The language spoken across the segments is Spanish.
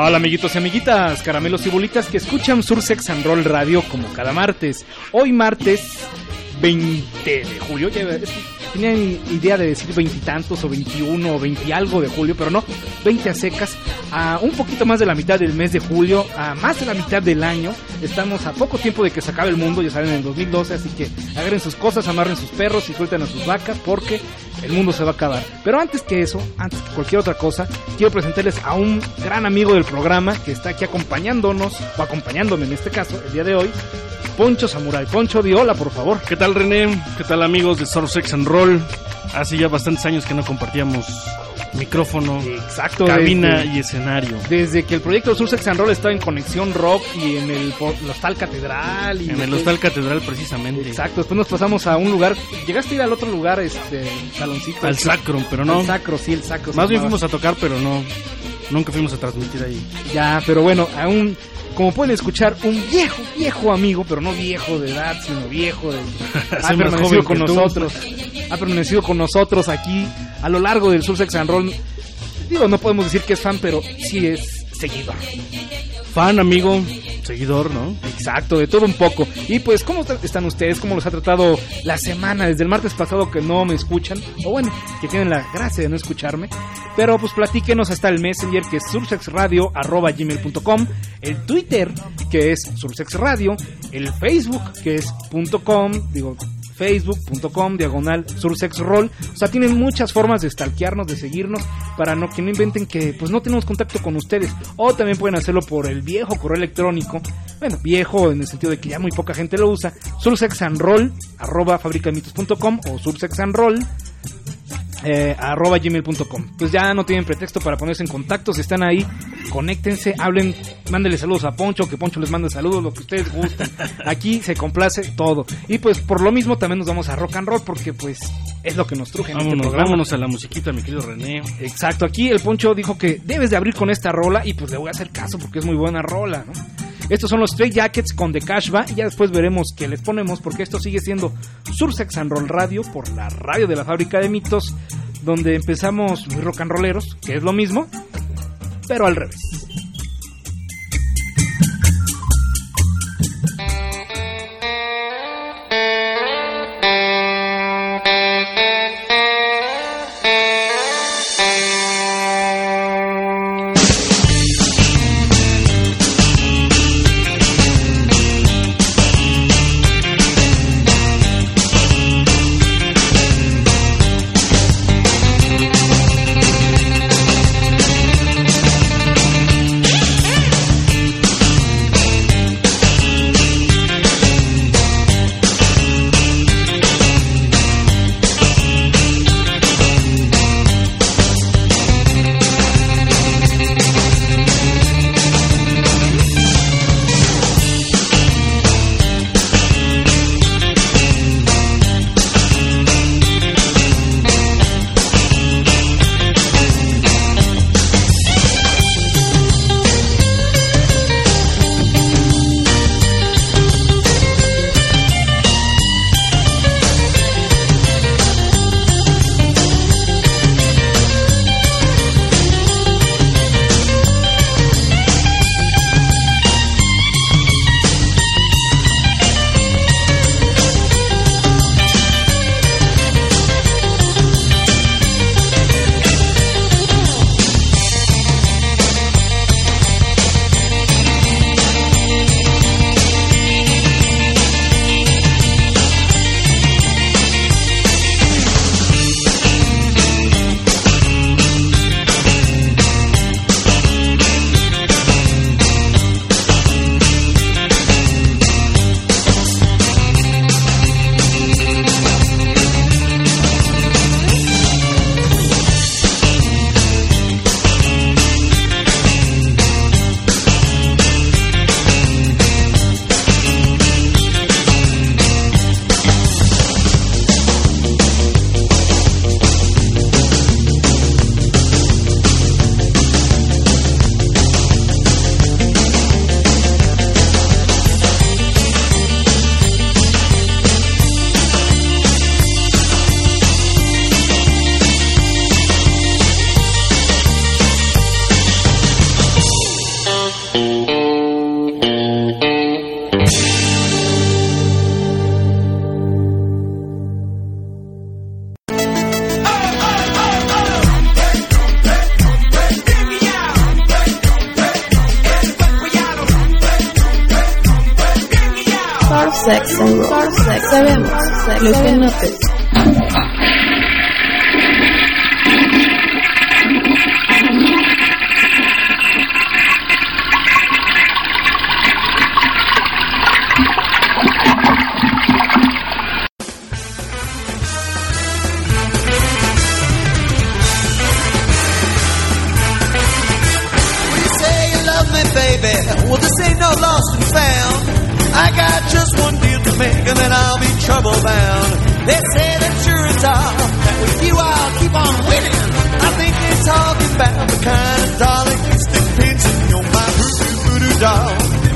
Hola amiguitos y amiguitas, caramelos y bolitas que escuchan Sursex and Roll Radio como cada martes. Hoy martes 20 de julio, ya tenía idea de decir veintitantos o 21 o 20 algo de julio, pero no, 20 a secas, a un poquito más de la mitad del mes de julio, a más de la mitad del año. Estamos a poco tiempo de que se acabe el mundo, ya saben, en el 2012, así que agarren sus cosas, amarren sus perros y suelten a sus vacas porque el mundo se va a acabar. Pero antes que eso, antes que cualquier otra cosa, quiero presentarles a un gran amigo del programa que está aquí acompañándonos, o acompañándome en este caso, el día de hoy, Poncho Samurai. Poncho, di hola, por favor. ¿Qué tal, René? ¿Qué tal, amigos de Sursex and Roll? Hace ya bastantes años que no compartíamos micrófono, exacto, cabina y escenario. Desde que el proyecto Sursex and Roll estaba en Conexión Rock y en el Hostal Catedral. En el Hostal Catedral, precisamente. Exacto, después nos pasamos a un lugar. ¿Llegaste a ir al otro lugar, saloncito? Al Sacro, pero no. Al Sacro, sí, el Sacro. Más bien fuimos a tocar, pero no. Nunca fuimos a transmitir ahí. Ya, pero bueno, aún, como pueden escuchar, un viejo amigo, pero no viejo de edad, sino viejo de... ha permanecido con nosotros. Ha permanecido con nosotros aquí a lo largo del Sursex and Roll. Digo, no podemos decir que es fan, pero sí es seguidor. Fan, amigo, seguidor, ¿no? Exacto, de todo un poco. Y pues, ¿cómo están ustedes? ¿Cómo los ha tratado la semana? Desde el martes pasado que no me escuchan, o bueno, que tienen la gracia de no escucharme. Pero pues platíquenos hasta el Messenger, que es sursexradio@gmail.com, el Twitter, que es sursexradio, el Facebook, que es facebook.com/sursexroll. O sea, tienen muchas formas de stalkearnos, de seguirnos, para que no inventen que pues no tenemos contacto con ustedes. O también pueden hacerlo por el viejo correo electrónico, bueno, viejo en el sentido de que ya muy poca gente lo usa, sursexandroll@fabricamitos.com o sursexandroll @gmail.com. Pues ya no tienen pretexto para ponerse en contacto. Si están ahí, conéctense, hablen, mándenle saludos a Poncho, que Poncho les mande saludos, lo que ustedes gusten. Aquí se complace todo. Y pues por lo mismo también nos vamos a rock and roll, porque pues es lo que nos truje en este programa. Vámonos a la musiquita, mi querido René. Exacto, aquí el Poncho dijo que debes de abrir con esta rola, y pues le voy a hacer caso porque es muy buena rola, ¿no? Estos son los Stray Jackets con The Kashba, y ya después veremos qué les ponemos, porque esto sigue siendo Sursex and Roll Radio por la radio de la Fábrica de Mitos, donde empezamos muy rock and rolleros, que es lo mismo, pero al revés. Sex and Roll. Sabemos lo que no te... Well, this ain't no lost and found. I got just one deal to make and then I'll be trouble bound. They say that you're a doll, that with you I'll keep on winning. I think they're talking about the kind of doll that can stick pins in your my hoodoo voodoo doll.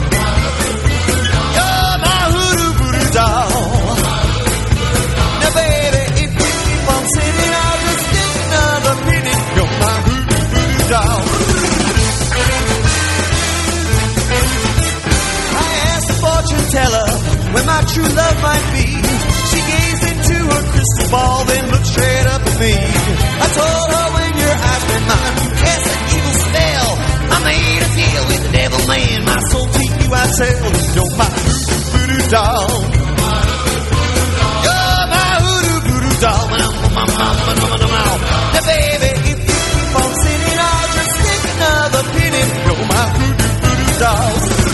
You're my hoodoo voodoo doll. Now baby, if you keep on singing, I'll just stick another pin in your my hoodoo voodoo doll. Fortune teller, where my true love might be. She gazed into her crystal ball, then looked straight up at me. I told her when your eyes met mine, you cast an evil spell. I made a deal with the devil man, my soul to you I sell. You're my hoodoo voodoo doll. You're my hoodoo voodoo doll. Now baby, if you keep on singing, I'll just stick another pin in. You're my hoodoo voodoo doll.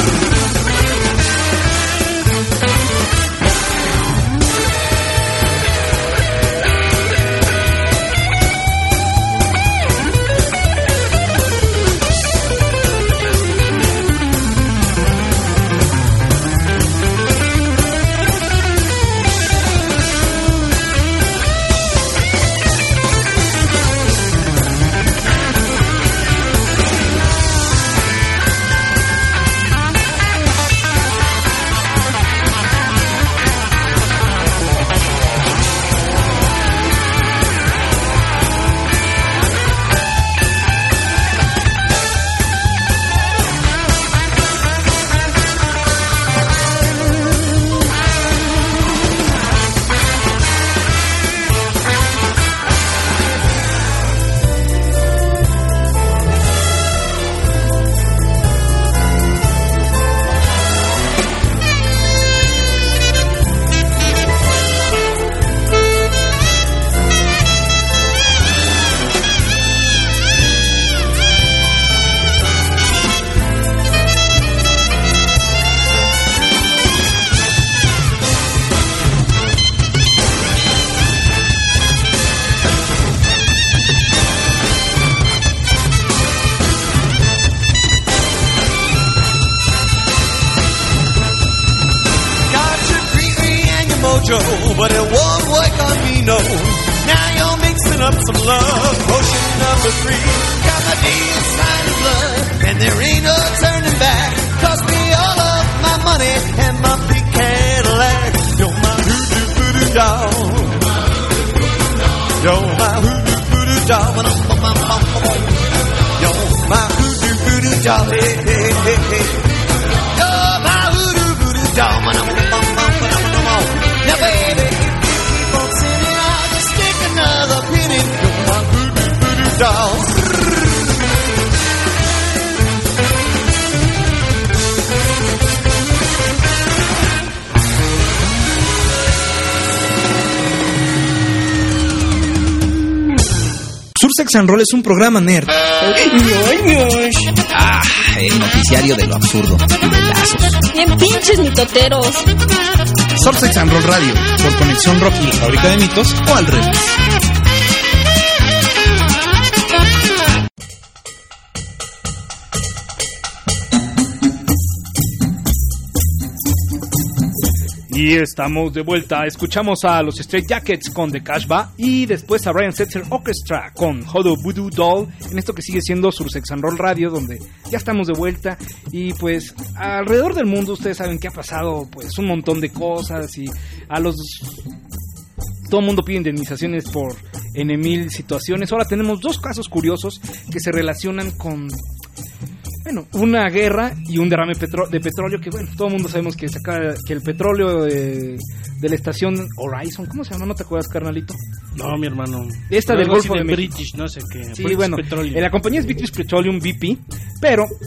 But it won't work on me, no. Now you're mixing up some love. Potion number 3. Got my deal signed in blood, and there ain't no turning back. Cost me all of my money and my big Cadillac. You're my hoodoo voodoo doll. You're my hoodoo voodoo doll. You're my hoodoo voodoo doll. Hey, hey, hey, hey. You're my hoodoo voodoo doll. Now baby, if you keep on singing, I'll just stick another pin in. You're my voodoo voodoo doll. Sursex and Roll es un programa nerd. El noticiario de lo absurdo y de lazos. Bien pinches mitoteros. Sursex and Roll Radio, por Conexión Rock y la Fábrica de Mitos, o al revés. Y estamos de vuelta. Escuchamos a los Straight Jackets con The Cashba y después a Ryan Setzer Orchestra con Hoodoo Voodoo Doll, en esto que sigue siendo Sursex and Roll Radio, donde ya estamos de vuelta. Y pues alrededor del mundo ustedes saben que ha pasado pues un montón de cosas y todo el mundo pide indemnizaciones por N,000 situaciones. Ahora tenemos dos casos curiosos que se relacionan con una guerra y un derrame de petróleo, que todo el mundo sabemos que el petróleo de la estación Horizon, ¿cómo se llama? ¿No te acuerdas, carnalito? No, mi hermano. Esta del Golfo de México. British, no sé qué. Sí, bueno, la compañía es British Petroleum BP, pero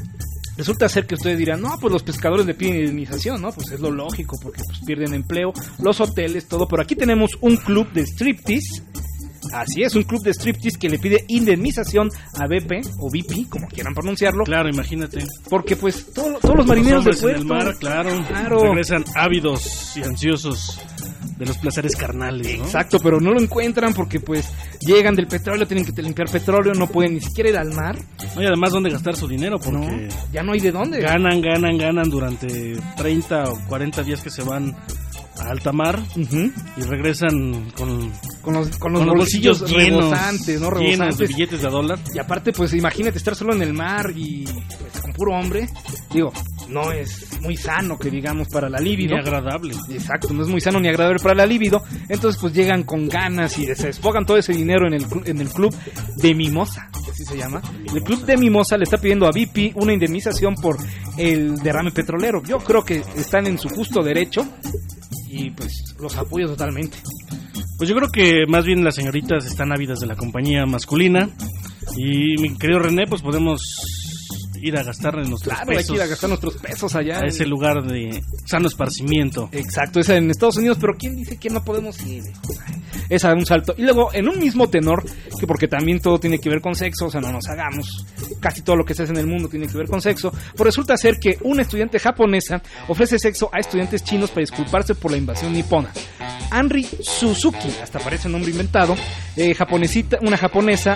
Resulta ser que ustedes dirán, no, pues los pescadores le piden indemnización, ¿no? Pues es lo lógico, porque pues pierden empleo, los hoteles, todo. Pero aquí tenemos un club de striptease. Así es, un club de striptease que le pide indemnización a BP o BP, como quieran pronunciarlo. Claro, imagínate. Porque pues todos los marineros del Los hombres puerto, en el mar, claro, regresan ávidos y ansiosos de los placeres carnales, ¿no? Exacto, pero no lo encuentran porque pues llegan del petróleo, tienen que limpiar petróleo, no pueden ni siquiera ir al mar. No, y además dónde gastar su dinero, porque No, ya no hay de dónde. ganan durante 30 o 40 días que se van a alta mar Ujú. y regresan con Con los bolsillos rebosantes, ¿no? llenos de Rebosantes. billetes de $1. Y aparte, pues imagínate estar solo en el mar y pues, con puro hombre. Digo, no es muy sano que digamos para la libido. Ni agradable. Exacto, no es muy sano ni agradable para la libido. Entonces pues llegan con ganas y se desfogan todo ese dinero en el club de Mimosa, que así se llama. El club de Mimosa le está pidiendo a BP una indemnización por el derrame petrolero. Yo creo que están en su justo derecho y pues los apoyo totalmente. Pues yo creo que más bien las señoritas están ávidas de la compañía masculina. Y mi querido René, pues podemos ir a gastar en nuestros Claro, hay pesos que ir a gastar nuestros pesos allá. a ese lugar de sano esparcimiento. Exacto, es en Estados Unidos, pero ¿quién dice que no podemos ir? Es a dar un salto. Y luego, en un mismo tenor, que porque también todo tiene que ver con sexo, o sea, no nos hagamos, casi todo lo que se hace en el mundo tiene que ver con sexo, pues resulta ser que una estudiante japonesa ofrece sexo a estudiantes chinos para disculparse por la invasión nipona. Anri Suzuki, hasta parece un nombre inventado, una japonesa,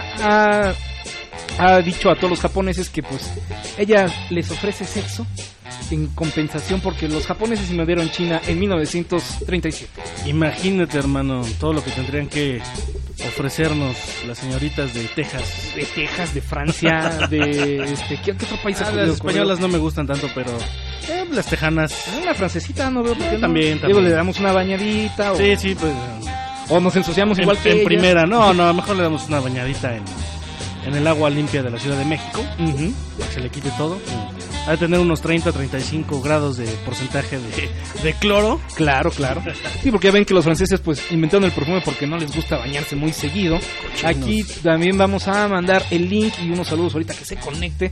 ha dicho a todos los japoneses que pues ella les ofrece sexo en compensación porque los japoneses invadieron China en 1937. Imagínate, hermano, todo lo que tendrían que ofrecernos las señoritas de Texas. De Texas, de Francia, de ¿qué otro país? Las españolas no me gustan tanto, pero las tejanas. Una francesita, no veo por qué no. También. Digo, le damos una bañadita o, Sí, pues o nos ensuciamos igual que en ellas. primera. No, mejor le damos una bañadita en el agua limpia de la Ciudad de México, Ujú. para que se le quite todo. Ha de tener unos 30-35 grados de porcentaje de cloro. Claro. Sí, porque ya ven que los franceses pues inventaron el perfume porque no les gusta bañarse muy seguido. Aquí también vamos a mandar el link y unos saludos ahorita que se conecte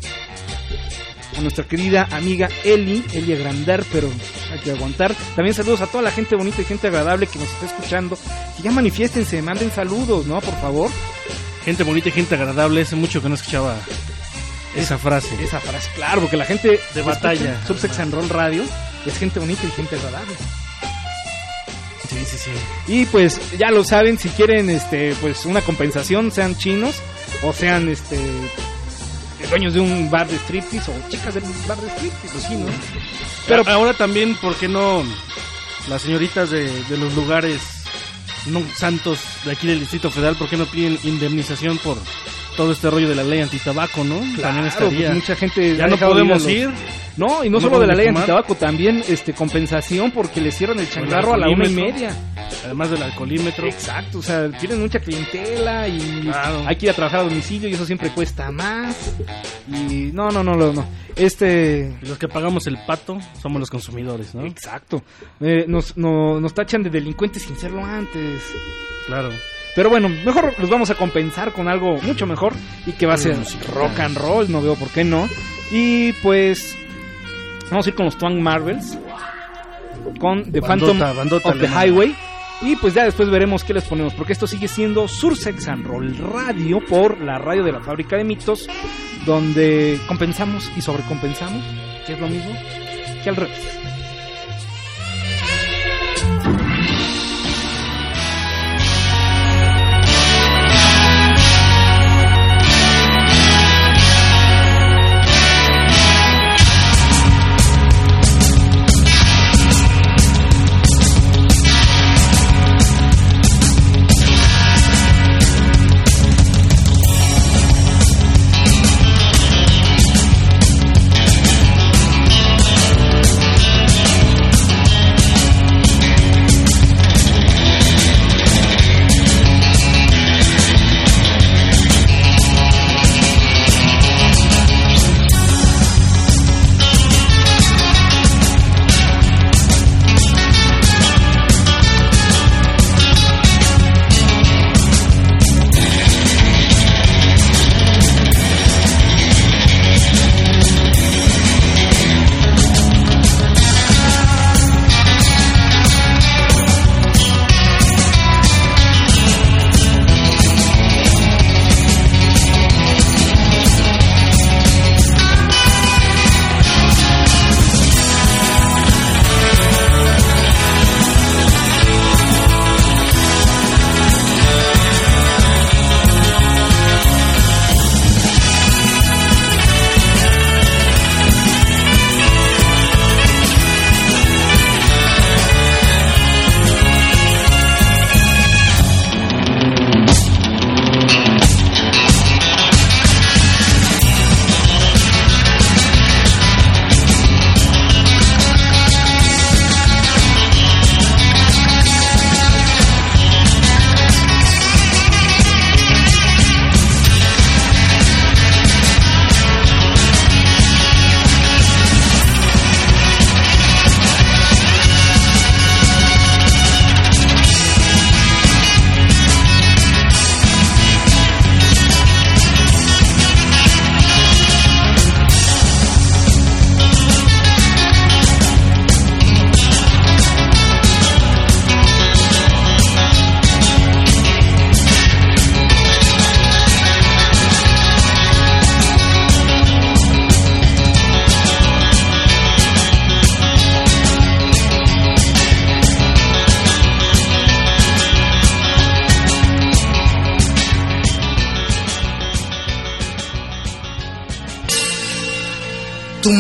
a nuestra querida amiga Eli Agrandar, pero hay que aguantar. También saludos a toda la gente bonita y gente agradable que nos está escuchando. Que ya manifiéstense, manden saludos, ¿no? Por favor. Gente bonita y gente agradable. Hace mucho que no escuchaba esa frase. Esa frase, claro, porque la gente De batalla. Subsex and Roll Radio es gente bonita y gente agradable. Sí. Y pues ya lo saben, si quieren pues una compensación, sean chinos o sean dueños de un bar de striptease o chicas del bar de striptease, los chinos. Pero ahora también, ¿por qué no las señoritas de los lugares no santos de aquí del Distrito Federal, por qué no piden indemnización por todo este rollo de la ley antitabaco, ¿no? También estaría. Pues mucha gente Ya ha no dejado de podemos ir a ir. No, y no No solo de la podemos ley fumar. antitabaco, también compensación porque le cierran el changarro a la 1:30. Además del alcoholímetro. Exacto, o sea, tienen mucha clientela y Claro. hay que ir a trabajar a domicilio y eso siempre cuesta más. Y no. Y los que pagamos el pato somos los consumidores, ¿no? Exacto. Nos tachan de delincuentes sin serlo antes. Claro. Pero bueno, mejor los vamos a compensar con algo mucho mejor y que va a ser rock and roll, no veo por qué no. Y pues vamos a ir con los Twang Marvels, con The Phantom bandota of the alemana. Highway. Y pues ya después veremos qué les ponemos, porque esto sigue siendo Sursex and Roll Radio por la radio de la Fábrica de Mitos, donde compensamos y sobrecompensamos, que es lo mismo que al revés.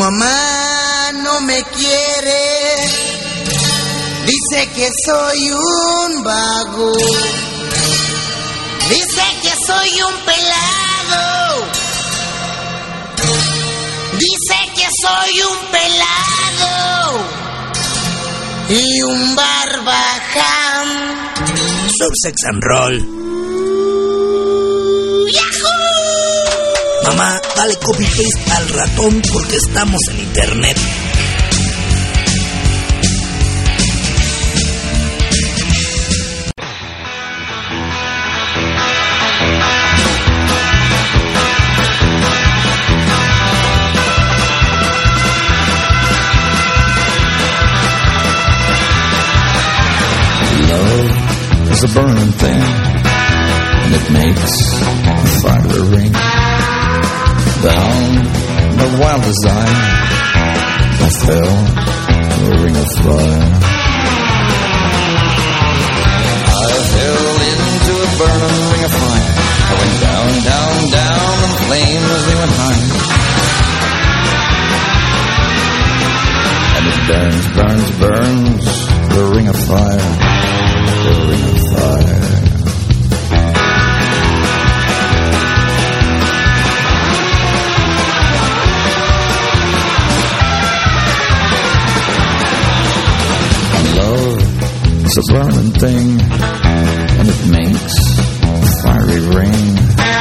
mamá no me quiere, dice que soy un vago, dice que soy un pelado, dice que soy un pelado y un barbaján. Surfsex and Roll. ¡Yahoo! Mamá, dale copy-paste al ratón porque estamos en internet. It's a burning thing, and it makes the fire ring. Down the wild desire, I fell in a ring of fire. I fell into a burning ring of fire. I went down, down, down, and the flames, they went higher. And it burns, burns, burns, the ring of fire. The ring of fire. Love is a burning thing, and it makes a fiery ring.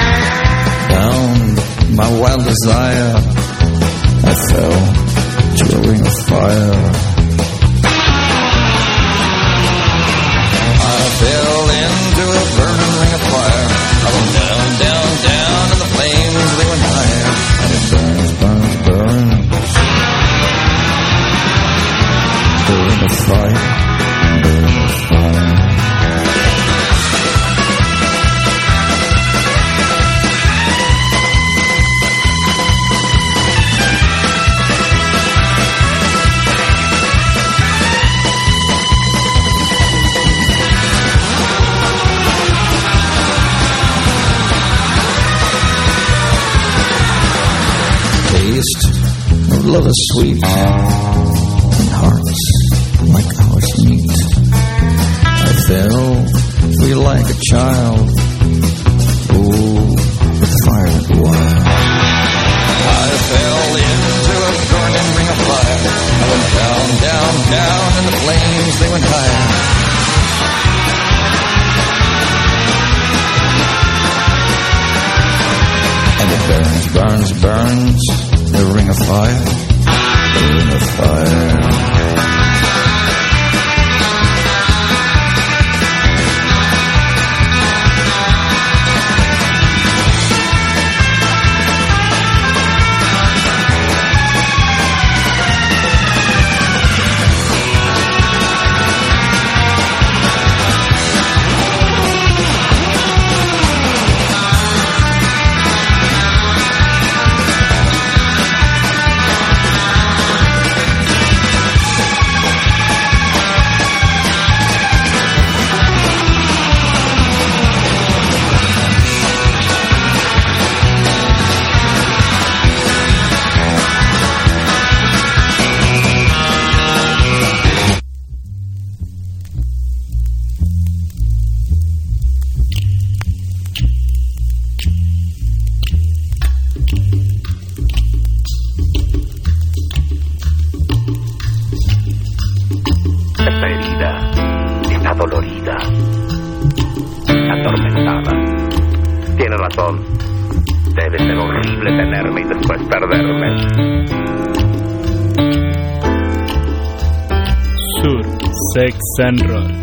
Down my wild desire, I fell to a ring of fire. Fell into a burning ring of fire. I went down, down, down, and the flames, they went higher. And it burns, burns, burns. The ring of fire, the ring of fire. Love is sweet, and hearts like ours meet. I fell free like a child, oh, the fire went wild. I fell into a burning ring of fire. I went down, down, down, and the flames, they went higher. And it burns, burns, burns, the ring of fire, the ring of fire. Surfsex and Roll.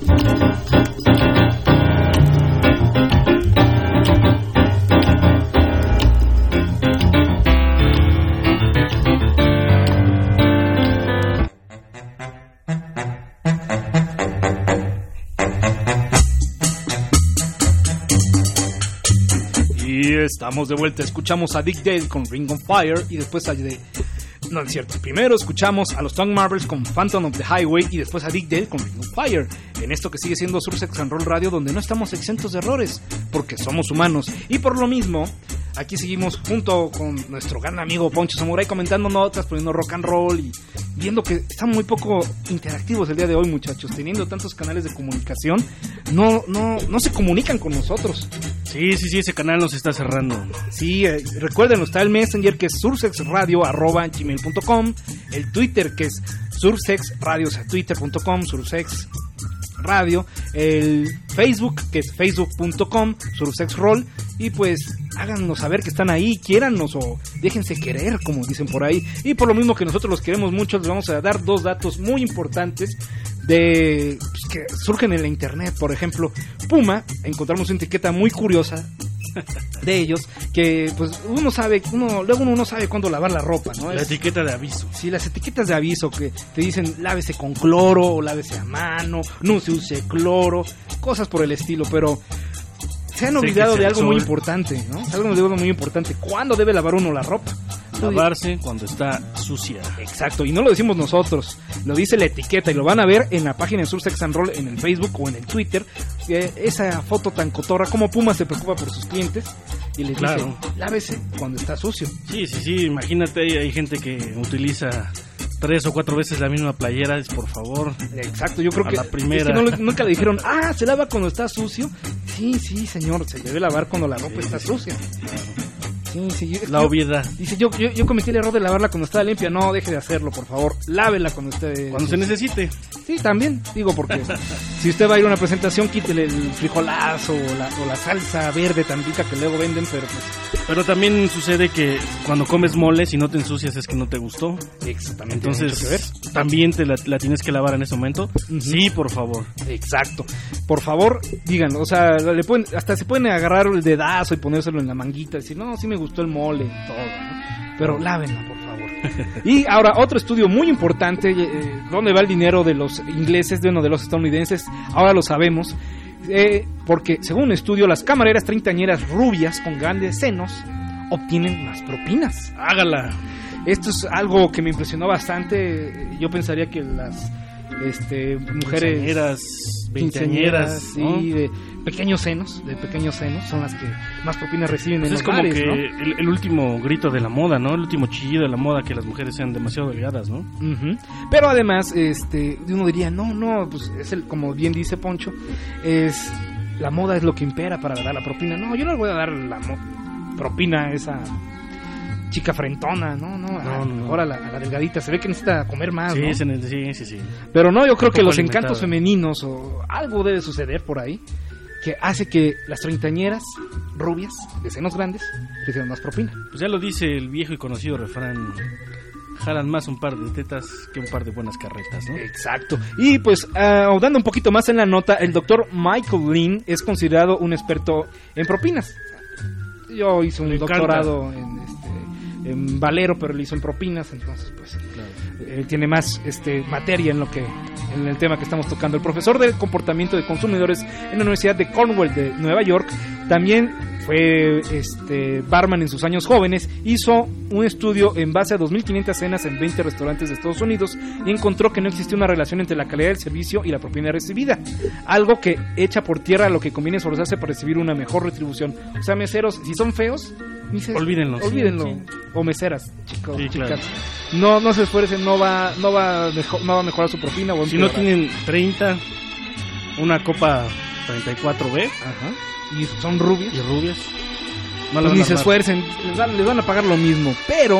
Y estamos de vuelta, escuchamos a Dick Dale con Ring on Fire y después no es cierto, primero escuchamos a los Tongue Marbles con Phantom of the Highway y después a Dick Dale con Ring on Fire, en esto que sigue siendo Surfsex and Roll Radio, donde no estamos exentos de errores, porque somos humanos, y por lo mismo aquí seguimos junto con nuestro gran amigo Poncho Samurai comentando notas, poniendo rock and roll y viendo que están muy poco interactivos el día de hoy, muchachos, teniendo tantos canales de comunicación, no se comunican con nosotros. Sí, ese canal nos está cerrando. Sí, recuerden, está el Messenger que es sursexradio@gmail.com, el Twitter que es sursexradio, o sea, twitter.com, sursexradio, el Facebook que es facebook.com, sursexroll, y pues háganos saber que están ahí, quiérannos o déjense querer, como dicen por ahí. Y por lo mismo que nosotros los queremos mucho, les vamos a dar 2 datos muy importantes de que surgen en la internet. Por ejemplo, Puma, encontramos una etiqueta muy curiosa de ellos, que pues luego uno no sabe cuándo lavar la ropa, ¿no? La etiqueta de aviso. Sí, las etiquetas de aviso que te dicen lávese con cloro o lávese a mano, no se use cloro, cosas por el estilo, pero se han olvidado de algo muy importante, ¿no? Algo de algo muy importante. ¿Cuándo debe lavar uno la ropa? Lavarse cuando está sucia. Exacto, y no lo decimos nosotros, lo dice la etiqueta y lo van a ver en la página de Sursex and Roll en el Facebook o en el Twitter. Esa foto tan cotorra, como Puma se preocupa por sus clientes y les dice, lávese cuando está sucio. Sí, imagínate, hay gente que utiliza 3 o 4 veces la misma playera, por favor. Exacto, yo creo que la primera. Es que nunca le dijeron, se lava cuando está sucio. Sí, señor, se debe lavar cuando la ropa está sucia. Claro. Sí, la obviedad. Dice, yo cometí el error de lavarla cuando estaba limpia. No, deje de hacerlo, por favor. Lávela cuando esté... Cuando se necesite. Sí, también, digo, porque si usted va a ir a una presentación, quítele el frijolazo o la salsa verde tan rica que luego venden, pero pues... Pero también sucede que cuando comes mole, si no te ensucias es que no te gustó. Exactamente. Entonces, también te la tienes que lavar en ese momento. Uh-huh. Sí, por favor. Exacto. Por favor, díganlo. O sea, hasta se pueden agarrar el dedazo y ponérselo en la manguita y decir, no, sí me gustó el mole y todo, ¿no? Pero lávenla, por favor. Y ahora, otro estudio muy importante, ¿dónde va el dinero de los ingleses, de los estadounidenses? Ahora lo sabemos, porque según un estudio, las camareras treintañeras rubias con grandes senos obtienen más propinas. Hágala. Esto es algo que me impresionó bastante. Yo pensaría que las mujeres veinteañeras, ¿no? Sí, de pequeños senos son las que más propinas reciben en los bares, es como que, ¿no? el último grito de la moda, ¿no? El último chillido de la moda, que las mujeres sean demasiado delgadas, ¿no? Uh-huh. Pero además, uno diría, no, pues es como bien dice Poncho, la moda es lo que impera para dar la propina. No, yo no le voy a dar la propina a esa chica frentona, no. Ahora la delgadita, se ve que necesita comer más, sí, ¿no? Sí. Pero no, yo creo que los encantos femeninos o algo debe suceder por ahí que hace que las treintañeras rubias de senos grandes reciban más propina. Pues ya lo dice el viejo y conocido refrán: jalan más un par de tetas que un par de buenas carretas, ¿no? Exacto. Y pues, ahondando un poquito más en la nota, el doctor Michael Lynn es considerado un experto en propinas. Yo hice un doctorado en Valero, pero lo hizo en propinas, entonces pues claro. Tiene más materia en el tema que estamos tocando. El profesor de comportamiento de consumidores en la Universidad de Cornell de Nueva York también fue barman en sus años jóvenes. Hizo un estudio en base a 2.500 cenas en 20 restaurantes de Estados Unidos y encontró que no existía una relación entre la calidad del servicio y la propina recibida, algo que echa por tierra lo que conviene esforzarse para recibir una mejor retribución. O sea, meseros, si son feos, olvídenlo. Sí. O meseras, chicos, sí, chicas. Claro. No se esfuercen, no va a mejorar su propina. O si no tienen 30, una copa 34B. Ajá. Y son rubias. Pues ni se esfuercen, les van a pagar lo mismo. Pero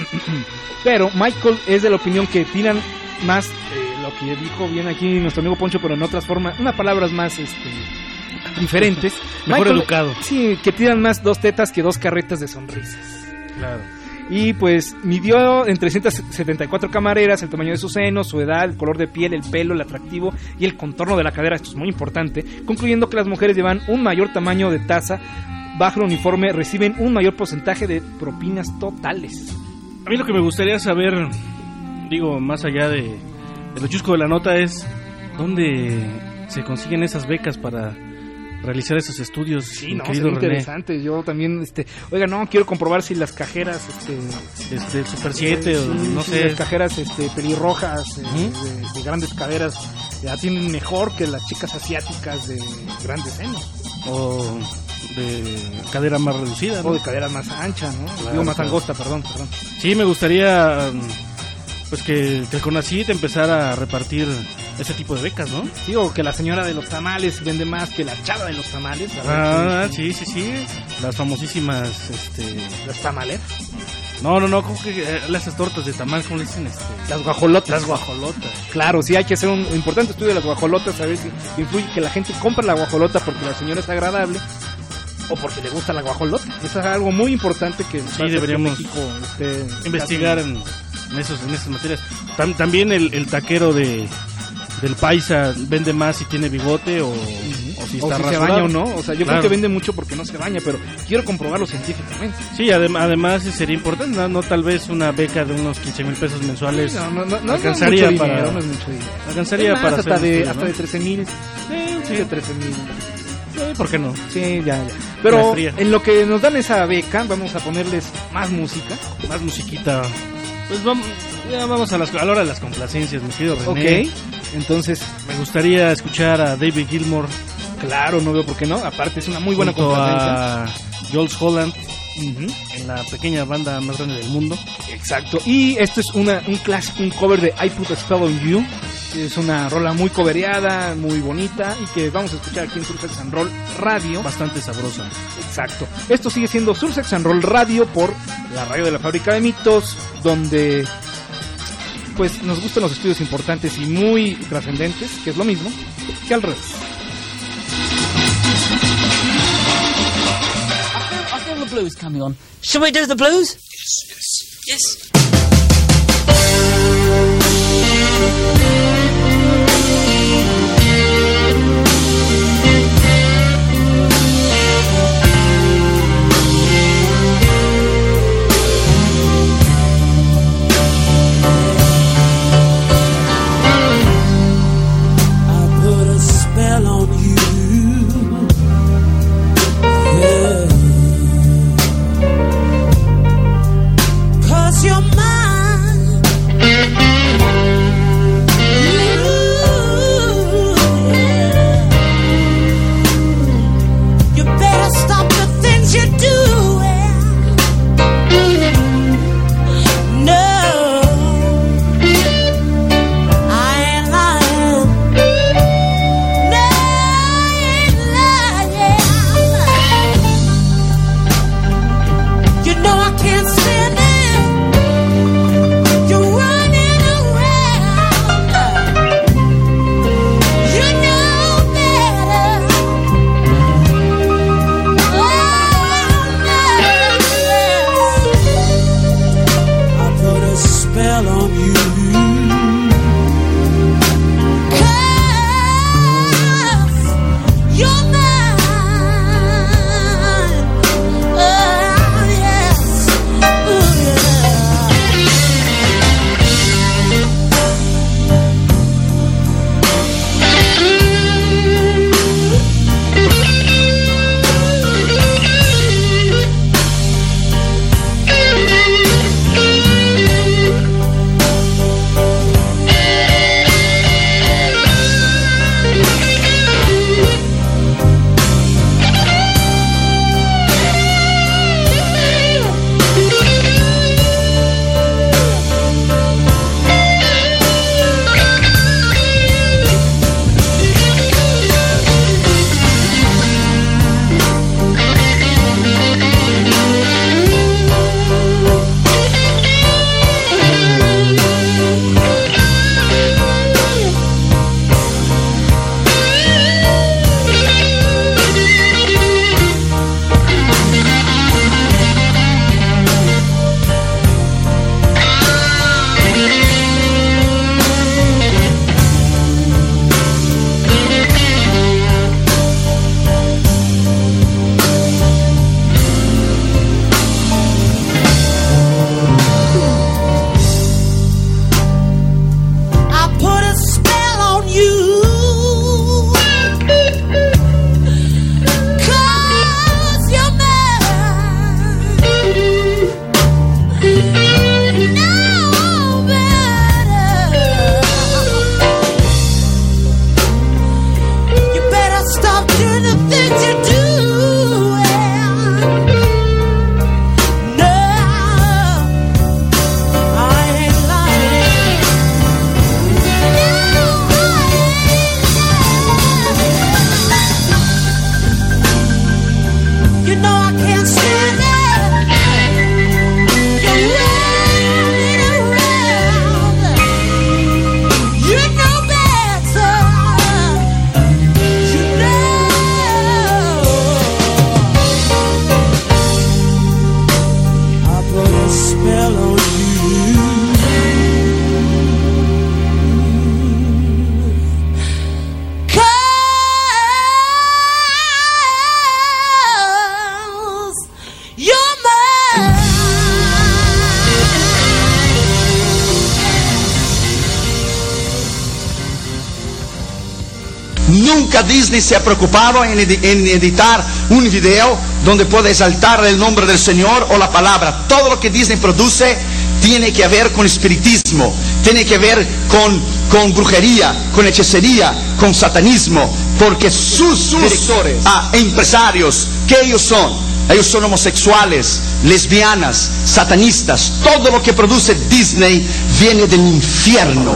Michael es de la opinión que tiran más, lo que dijo bien aquí nuestro amigo Poncho, pero en otras formas, unas palabras más diferentes. Mejor educado. Sí, que tiran más 2 tetas que 2 carretas de sonrisas. Claro. Y pues midió en 374 camareras el tamaño de sus senos, su edad, el color de piel, el pelo, el atractivo y el contorno de la cadera. Esto es muy importante, concluyendo que las mujeres llevan un mayor tamaño de taza bajo el uniforme, reciben un mayor porcentaje de propinas totales. A mí lo que me gustaría saber, más allá de lo chusco de la nota, es dónde se consiguen esas becas para realizar esos estudios. Sí, no, sería interesante. Yo también, quiero comprobar si las cajeras, Super 7 o no sé, las cajeras, pelirrojas, de grandes caderas, ya tienen mejor que las chicas asiáticas de grandes senos. de cadera más reducida, ¿no? O de cadera más ancha, ¿no? Claro, Digo, más claro. angosta, perdón. Sí, me gustaría pues que el CONACYT empezara a repartir ese tipo de becas, ¿no? Sí, o que la señora de los tamales vende más que la chava de los tamales. Ah, sí. Las famosísimas, Las tamaleras. No, ¿cómo que las tortas de tamal, cómo le dicen? Las guajolotas. Las guajolotas. Claro, sí, hay que hacer un importante estudio de las guajolotas, a ver si influye que la gente compre la guajolota porque la señora es agradable o porque le gusta la guajolota. Eso es algo muy importante que Sí, deberíamos investigar en esas materias. También el taquero del paisa vende más si tiene bigote o si está se rasurado. baña o no. O sea, yo Claro. creo que vende mucho porque no se baña, pero quiero comprobarlo científicamente. Sí, además sería importante, ¿no? Tal vez una beca de unos 15,000 pesos mensuales No alcanzaría es mucho para... dinero, no es mucho dinero. Alcanzaría Es más, para hasta hacer un estudio, hasta ¿no? de 13,000. Sí, de 13,000. ¿Por qué no? Sí, ya. Pero Maestría. en lo que nos dan esa beca, vamos a ponerles más música. Más musiquita. Pues vamos a la hora de las complacencias, mi querido René. Ok. Entonces, Me gustaría escuchar a David Gilmour claro, no veo por qué no. Aparte es una muy buena junto complacencia. a Jules Holland Ujú. en la pequeña banda más grande del mundo. Exacto. Y esto es un clásico, un cover de I Put a Spell on You. Es una rola muy covereada, muy bonita y que vamos a escuchar aquí en Sursex and Roll Radio. Bastante sabrosa. Exacto. Esto sigue siendo Sursex and Roll Radio por la radio de la Fábrica de Mitos, donde pues nos gustan los estudios importantes y muy trascendentes, que es lo mismo que al revés. I feel the blues coming on. Shall we do the blues? Yes. I put a spell on you. Yeah. 'Cause you're Nunca Disney se ha preocupado en editar un video donde pueda exaltar el nombre del Señor o la palabra. Todo lo que Disney produce tiene que ver con espiritismo, tiene que ver con brujería, con hechicería, con satanismo, porque sus directores, empresarios, ¿qué ellos son? Ellos son homosexuales, lesbianas, satanistas. Todo lo que produce Disney viene del infierno.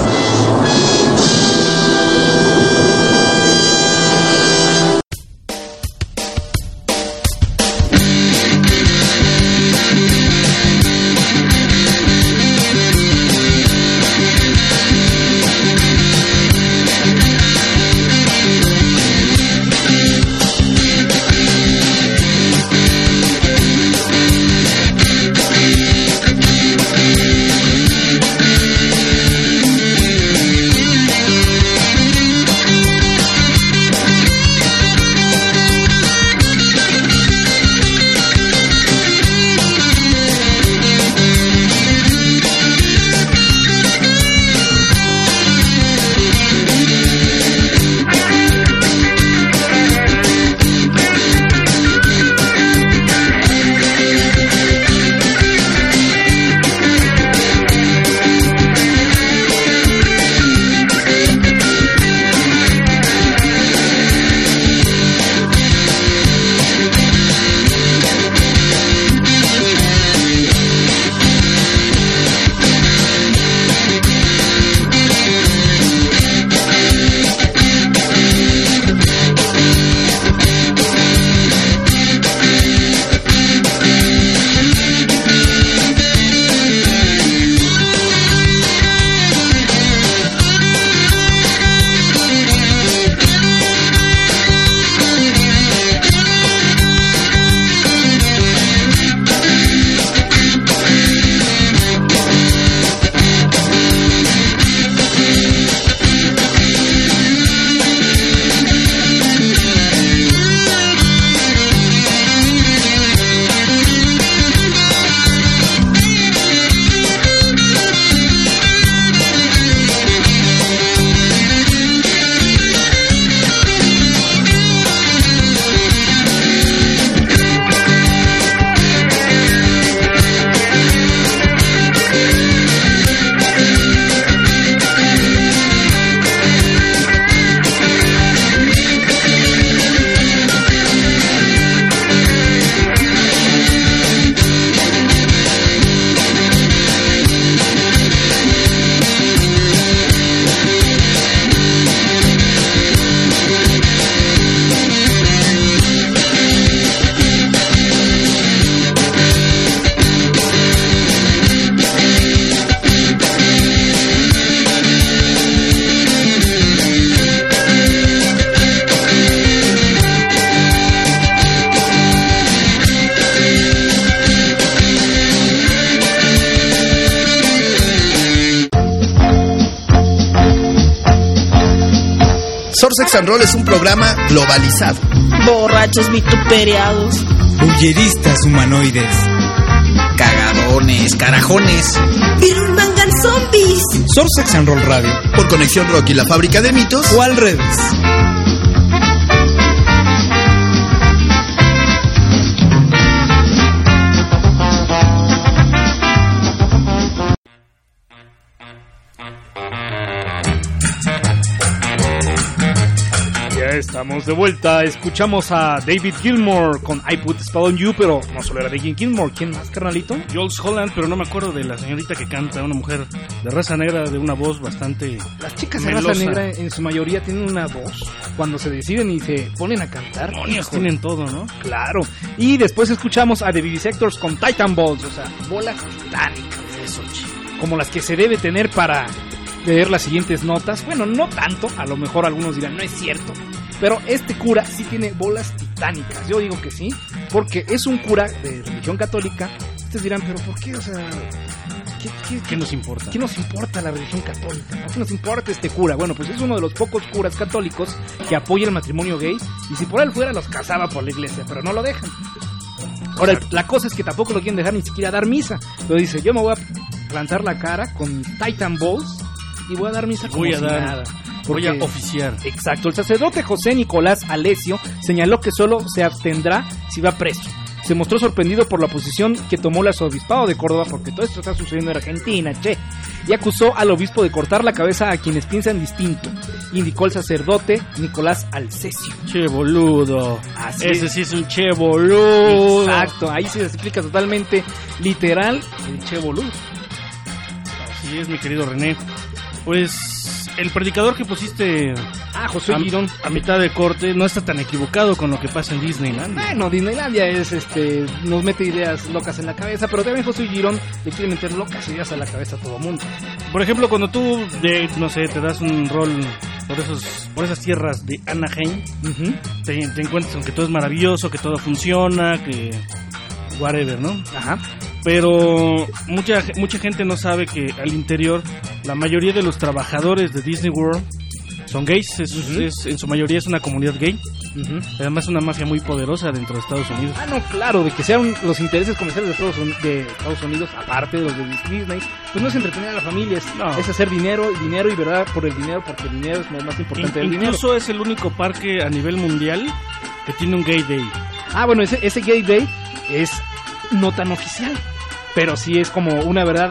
Sex and Roll es un programa globalizado. Borrachos vituperiados. Bulleristas humanoides. Cagadones, carajones. Birmangan zombies. Sex and Roll Radio. Por Conexión Rock y la Fábrica de Mitos. O al revés. Estamos de vuelta, escuchamos a David Gilmour con I Put a Spell on You, pero no solo era David Gilmour, ¿quién más, carnalito? Jules Holland, pero no me acuerdo de la señorita que canta, una mujer de raza negra de una voz bastante Las chicas melosa. De raza negra en su mayoría tienen una voz, cuando se deciden y se ponen a cantar, tienen todo, ¿no? Claro, y después escuchamos a The Vivisectors con Titan Balls, o sea, bolas titánicas, eso, como las que se debe tener para leer las siguientes notas. Bueno, no tanto, a lo mejor algunos dirán, no es cierto, pero este cura sí tiene bolas titánicas. Yo digo que sí, porque es un cura de religión católica. Ustedes dirán, pero ¿por qué? O sea, ¿qué nos importa? ¿Qué nos importa la religión católica? ¿Qué nos importa este cura? Bueno, pues es uno de los pocos curas católicos que apoya el matrimonio gay, y si por él fuera los casaba por la iglesia, pero no lo dejan. Ahora, la cosa es que tampoco lo quieren dejar ni siquiera dar misa. Pero dice, yo me voy a plantar la cara con Titan Balls y voy a dar misa como si nada. Voy a oficiar. Exacto, el sacerdote José Nicolás Alesio señaló que solo se abstendrá si va preso. Se mostró sorprendido por la posición que tomó el arzobispado de Córdoba, porque todo esto está sucediendo en Argentina, y acusó al obispo de cortar la cabeza a quienes piensan distinto, indicó el sacerdote Nicolás Alesio. Che boludo. Ese es. Sí es un che boludo. Exacto, ahí sí se explica totalmente literal el che boludo. Así es, mi querido René. Pues el predicador que pusiste José Girón, a mitad de corte, no está tan equivocado con lo que pasa en Disneyland. Bueno, Disneylandia es nos mete ideas locas en la cabeza, pero también José Girón le quiere meter locas ideas a la cabeza a todo mundo. Por ejemplo, cuando tú no sé, te das un rol por esas tierras de Anaheim, te encuentras con que todo es maravilloso, que todo funciona, que whatever, ¿no? Ajá. Pero mucha gente no sabe que al interior la mayoría de los trabajadores de Disney World son gays. En su mayoría es una comunidad gay. Además es una mafia muy poderosa dentro de Estados Unidos. No, claro, de que sean los intereses comerciales de Estados Unidos, aparte de los de Disney, pues no es entretener a las familias, es hacer dinero y verdad por el dinero, porque el dinero es lo más importante del dinero. Incluso es el único parque a nivel mundial que tiene un gay day. Bueno, ese gay day es no tan oficial, pero sí es como una verdad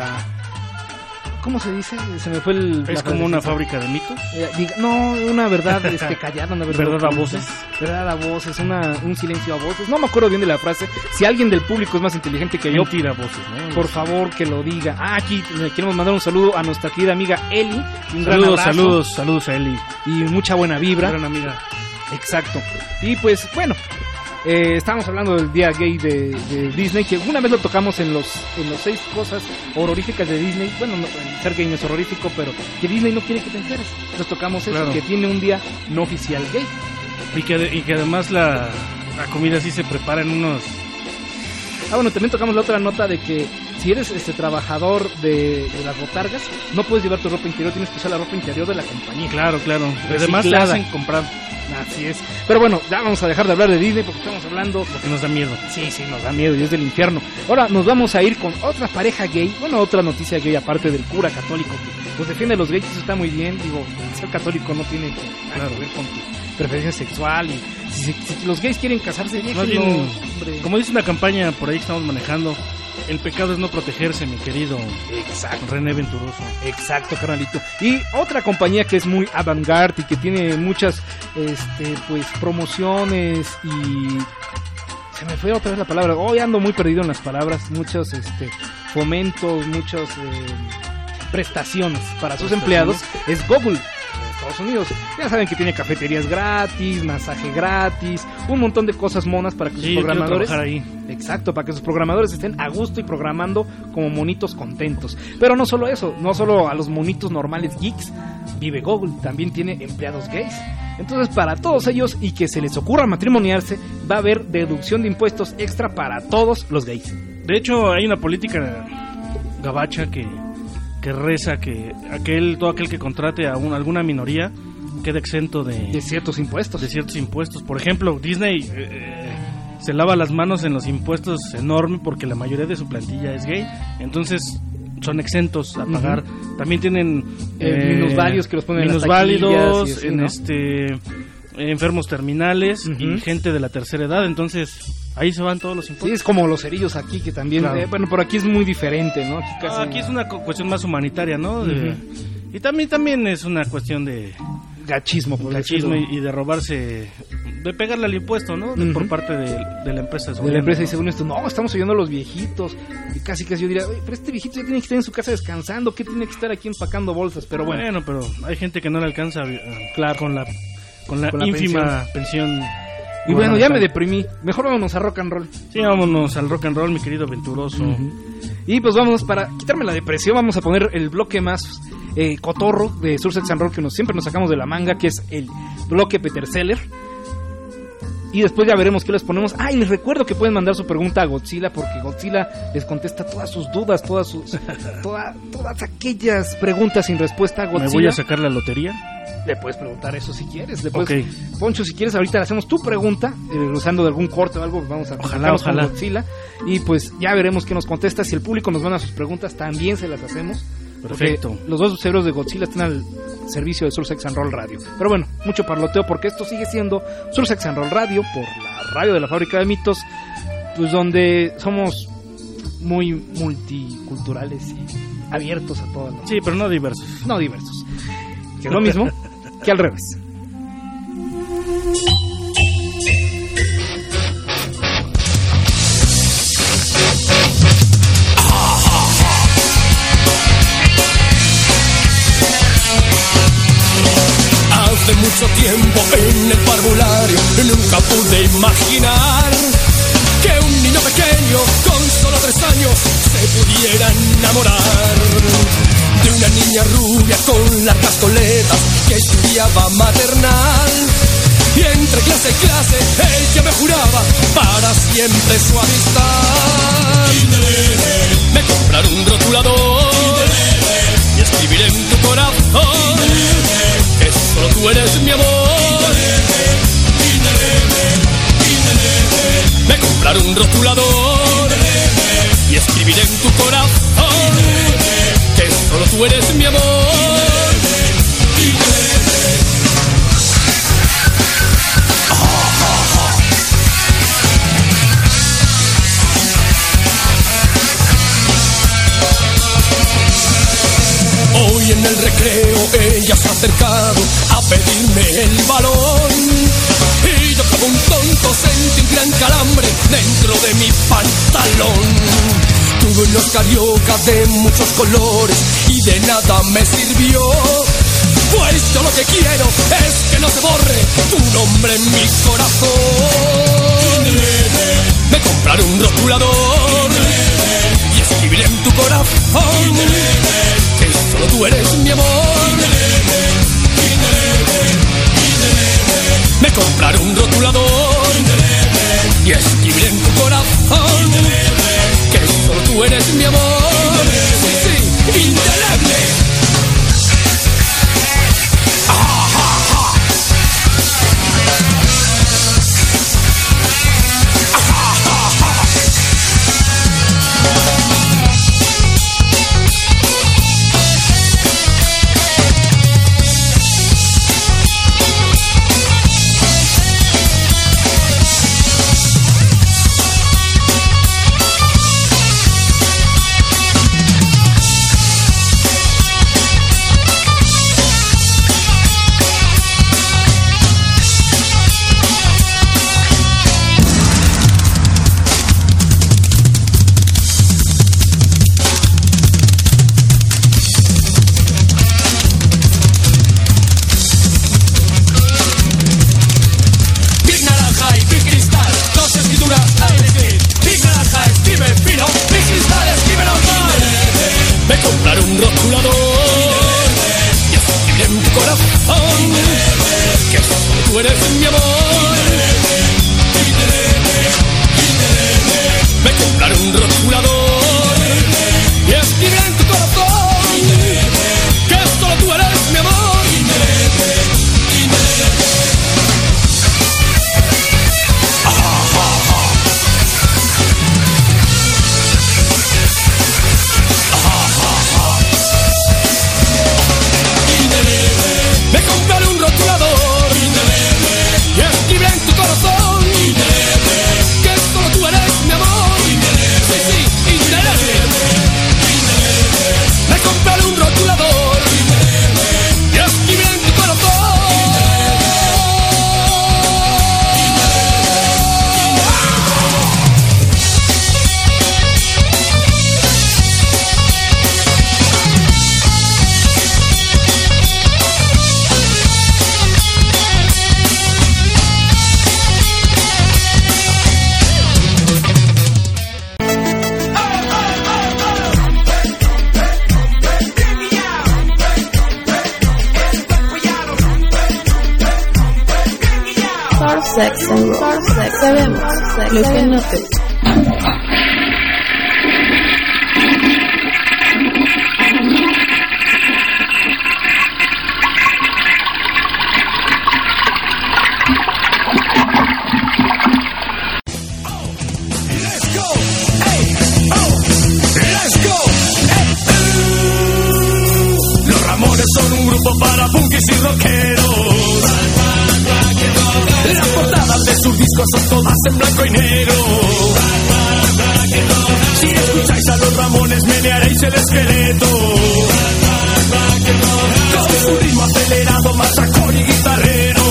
¿cómo se dice? Se me fue ¿Es como una fábrica de mitos? No, una verdad callada, una verdad a voces. Verdad a voces, un silencio a voces. No me acuerdo bien de la frase. Si alguien del público es más inteligente que yo, mentira a voces, ¿no? Por favor que lo diga. Aquí queremos mandar un saludo a nuestra querida amiga Eli. Saludos a Eli. Y mucha buena vibra. Gran amiga. Exacto. Y pues bueno, estábamos hablando del día gay de Disney, que una vez lo tocamos en los 6 cosas horroríficas de Disney. Bueno, ser gay no es horrorífico, pero que Disney no quiere que te enteres. Entonces tocamos eso, que tiene un día no oficial gay. Y que además la comida sí se prepara en unos... Bueno, también tocamos la otra nota de que si eres trabajador de las botargas, no puedes llevar tu ropa interior, tienes que usar la ropa interior de la compañía. Claro. Además te hacen comprar. Así es. Pero bueno, ya vamos a dejar de hablar de Disney porque estamos hablando... Porque nos da miedo. Sí, nos da miedo y es del infierno. Ahora nos vamos a ir con otra pareja gay, otra noticia gay aparte del cura católico que pues defiende a los gays, eso está muy bien. Digo, ser católico no tiene nada que ver con tu preferencia sexual y si los gays quieren casarse, déjenlo. Como dice una campaña por ahí que estamos manejando, el pecado es no protegerse, mi querido René Venturoso. Exacto, carnalito. Y otra compañía que es muy avant-garde y que tiene muchas pues promociones y... Se me fue otra vez la palabra. Hoy ando muy perdido en las palabras. Muchos fomentos, muchas prestaciones para sus empleados. Es Google. Estados Unidos. Ya saben que tiene cafeterías gratis, masaje gratis, un montón de cosas monas para que sus programadores... Exacto, para que sus programadores estén a gusto y programando como monitos contentos. Pero no solo eso, no solo a los monitos normales geeks vive Google, también tiene empleados gays. Entonces para todos ellos y que se les ocurra matrimoniarse, va a haber deducción de impuestos extra para todos los gays. De hecho hay una política gabacha que reza que todo aquel que contrate a alguna minoría quede exento de ciertos impuestos. Por ejemplo, Disney se lava las manos en los impuestos enorme porque la mayoría de su plantilla es gay, entonces son exentos a pagar. También tienen minusválidos que los ponen en las minusválidos, así, en ¿no? Enfermos terminales y gente de la tercera edad, entonces ahí se van todos los impuestos. Sí, es como los cerillos aquí que también, por aquí es muy diferente, ¿no? Aquí es una cuestión más humanitaria, ¿no? Y también es una cuestión de gachismo y de robarse, de pegarle al impuesto, ¿no? Por parte de la empresa. De la empresa, y según esto, no, estamos ayudando a los viejitos. Y casi yo diría, pero este viejito ya tiene que estar en su casa descansando, ¿qué tiene que estar aquí empacando bolsas? Pero bueno. Pero hay gente que no le alcanza, con la ínfima pensión. Y bueno, ya me deprimí. Mejor vámonos a rock and roll. Sí, vámonos al rock and roll, mi querido Venturoso. Y pues vámonos, para quitarme la depresión, vamos a poner el bloque más cotorro de Sursex and Roll que siempre nos sacamos de la manga, que es el bloque Peter Seller. Y después ya veremos qué les ponemos. Y les recuerdo que pueden mandar su pregunta a Godzilla, porque Godzilla les contesta todas sus dudas, todas aquellas preguntas sin respuesta a Godzilla. ¿Me voy a sacar la lotería? Le puedes preguntar eso si quieres. Después, Poncho, si quieres, ahorita le hacemos tu pregunta, usando de algún corte o algo, vamos a ojalá con Godzilla. Y pues ya veremos qué nos contesta. Si el público nos manda sus preguntas, también se las hacemos. Perfecto. Los dos cerebros de Godzilla están servicio de Sursex and Roll Radio. Pero bueno, mucho parloteo porque esto sigue siendo Sursex and Roll Radio por la radio de la Fábrica de Mitos, pues donde somos muy multiculturales y abiertos a todo. Sí, pero no diversos. No diversos. Que es lo mismo que al revés. Hace mucho tiempo en el parvulario nunca pude imaginar que un niño pequeño con solo 3 años se pudiera enamorar de una niña rubia con largas coletas que estudiaba maternal. Y entre clase y clase ella me juraba para siempre su amistad. Me compraré un rotulador y escribiré en tu corazón que solo tú eres mi amor. Me compraré un rotulador y escribiré en tu corazón que solo tú eres mi amor. Hoy en el recreo ella se ha acercado a pedirme el balón y yo como un tonto sentí un gran calambre dentro de mi pantalón. Tuve unos carioca de muchos colores y de nada me sirvió, pues yo lo que quiero es que no se borre tu nombre en mi corazón. Me compraré un rotulador y escribiré en tu corazón que solo tú eres mi amor. Me compraré un rotulador y escribiré en tu corazón que solo tú eres mi amor. Sí, sí, indeleble. Sex and Roll. Sabemos lo que no te gusta. Los Ramones son un grupo para punkis y rockeros. Las portadas de sus discos son todas en blanco y negro. Si escucháis a los Ramones menearéis el esqueleto. Con su ritmo acelerado, machacón y guitarrero.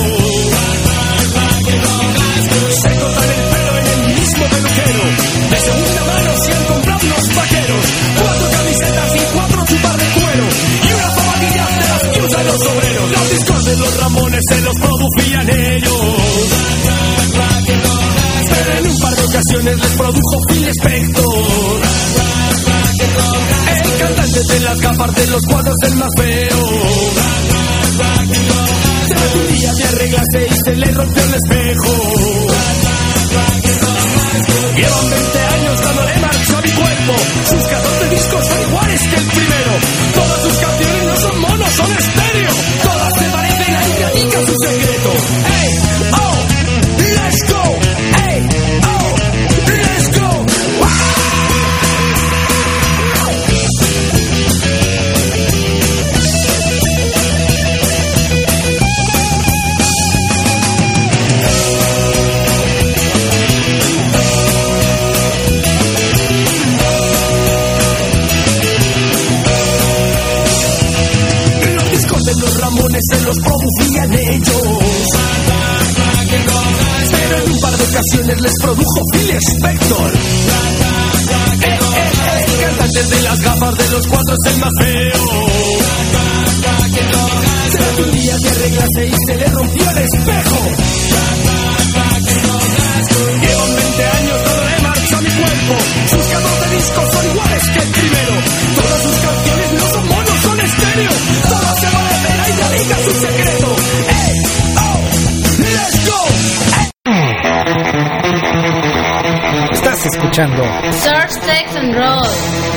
Se cortan el pelo en el mismo peluquero. De segunda mano se han comprado unos vaqueros. 4 camisetas y 4 chupas de cuero. Y una zapatilla de las que usan los obreros. Los discos de los Ramones se los producían ellos. Pero en un par de ocasiones les produjo Phil Spector. El cantante de las gafas de los cuadros, el más feo. Un día de arreglarse y se le rompió el espejo. Llevan 20 años dándole marcha a mi cuerpo. Sus 14 discos son iguales que el primero. Todas sus canciones no son monos, son estéreo. Todas se parecen, ahí radica su secreto. Hey, oh, let's go. Hey, oh, let's go. Los Ramones se los producían ellos. Pero en un par de ocasiones les produjo Phil Spector. El cantante de las gafas de los 4 es el más feo. Se trató un día de arreglarse y se le rompió el espejo. Llevan 20 años dándole marcha a mi cuerpo. Sus 14 discos son iguales que el primero. Todas sus canciones no son monos, son estéreo. Todas se parecen, ahí radica su secreto. Hey, oh, let's go. Estás escuchando Surf, Sex and Roll.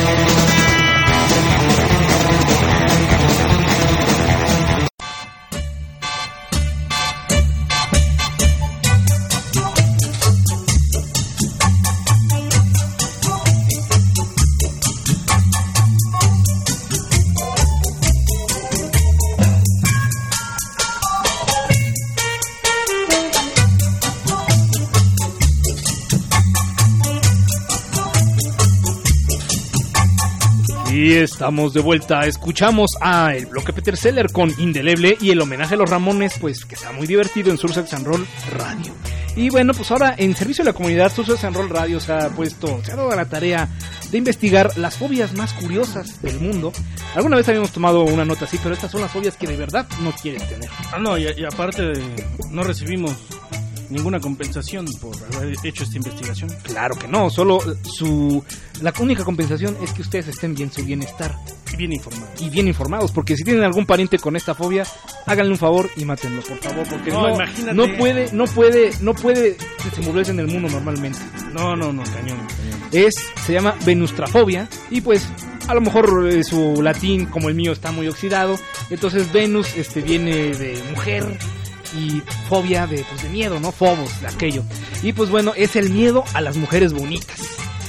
Y estamos de vuelta, escuchamos a el bloque Peter Seller con Indeleble y el homenaje a los Ramones, pues que está muy divertido en Surf Sex and Roll Radio. Y bueno, pues ahora en servicio de la comunidad, Surf Sex and Roll Radio se ha dado a la tarea de investigar las fobias más curiosas del mundo. Alguna vez habíamos tomado una nota así, pero estas son las fobias que de verdad no quieren tener. No, y aparte no recibimos ninguna compensación por haber hecho esta investigación. Claro que no, solo la única compensación es que ustedes estén bien, su bienestar. Y bien informados. Y bien informados, porque si tienen algún pariente con esta fobia, háganle un favor y mátenlo, por favor, porque imagínate. no puede desenvolverse en el mundo normalmente. No, cañón. Se llama venustrafobia y pues a lo mejor su latín como el mío está muy oxidado, entonces Venus viene de mujer y fobia de miedo, ¿no? Phobos, de aquello. Y pues bueno, es el miedo a las mujeres bonitas.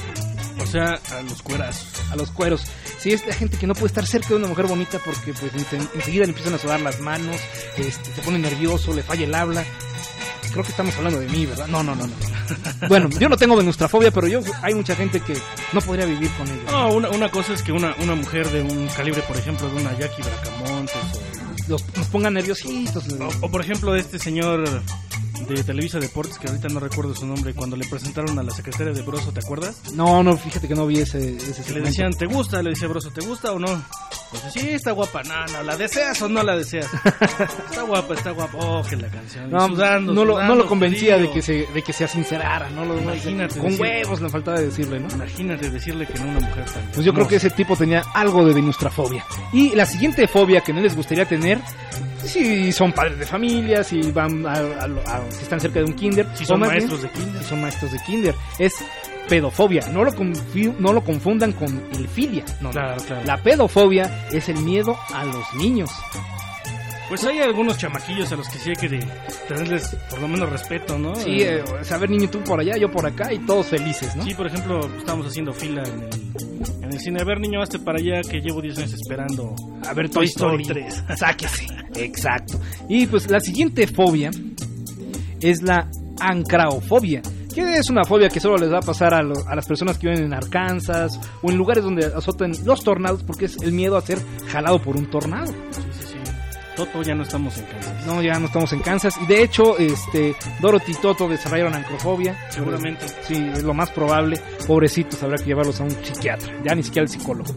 O sea, a los cuerazos. A los cueros. Sí, es la gente que no puede estar cerca de una mujer bonita porque pues enseguida le empiezan a sudar las manos, se pone nervioso, le falla el habla. Creo que estamos hablando de mí, ¿verdad? No. Bueno, yo no tengo venustrafobia, pero hay mucha gente que no podría vivir con ella. No, una cosa es que una mujer de un calibre, por ejemplo, de una Jackie Bracamontes nos pongan nerviositos. O por ejemplo, este señor de Televisa Deportes, que ahorita no recuerdo su nombre, cuando le presentaron a la secretaria de Broso, ¿te acuerdas? No, fíjate que no vi ese le decían, ¿te gusta? Le decía Broso, ¿te gusta o no? Pues sí, está guapa. No, ¿la deseas o no la deseas? Está guapa. Oh, que la canción. Sudando, no lo convencía de que se sincerara, ¿no? Imagínate. Con huevos le faltaba decirle, ¿no? Imagínate decirle que no una mujer tan... Pues yo creo que ese tipo tenía algo de venustrafobia. Y la siguiente fobia que no les gustaría tener, si son padres de familia, si van si están cerca de un kinder, si son maestros de kinder. Si son maestros de kinder, es pedofobia. No lo confundan con el filia. No, claro. La pedofobia es el miedo a los niños. Pues hay algunos chamaquillos a los que sí hay que tenerles por lo menos respeto, ¿no? Sí, saber, niño, tú por allá, yo por acá y todos felices, ¿no? Sí, por ejemplo, estamos haciendo fila en el el cine. A ver, niño, hazte para allá que llevo 10 años esperando. A ver, Toy Story 3. Sáquese. Exacto. Y pues la siguiente fobia es la ancraofobia, que es una fobia que solo les va a pasar a las personas que viven en Arkansas o en lugares donde azotan los tornados, porque es el miedo a ser jalado por un tornado. Sí. Toto, ya no estamos en Kansas. No, ya no estamos en Kansas. Y de hecho, Dorothy y Toto desarrollaron ancrofobia. Seguramente. Sí, es lo más probable. Pobrecitos, habrá que llevarlos a un psiquiatra, ya ni siquiera al psicólogo.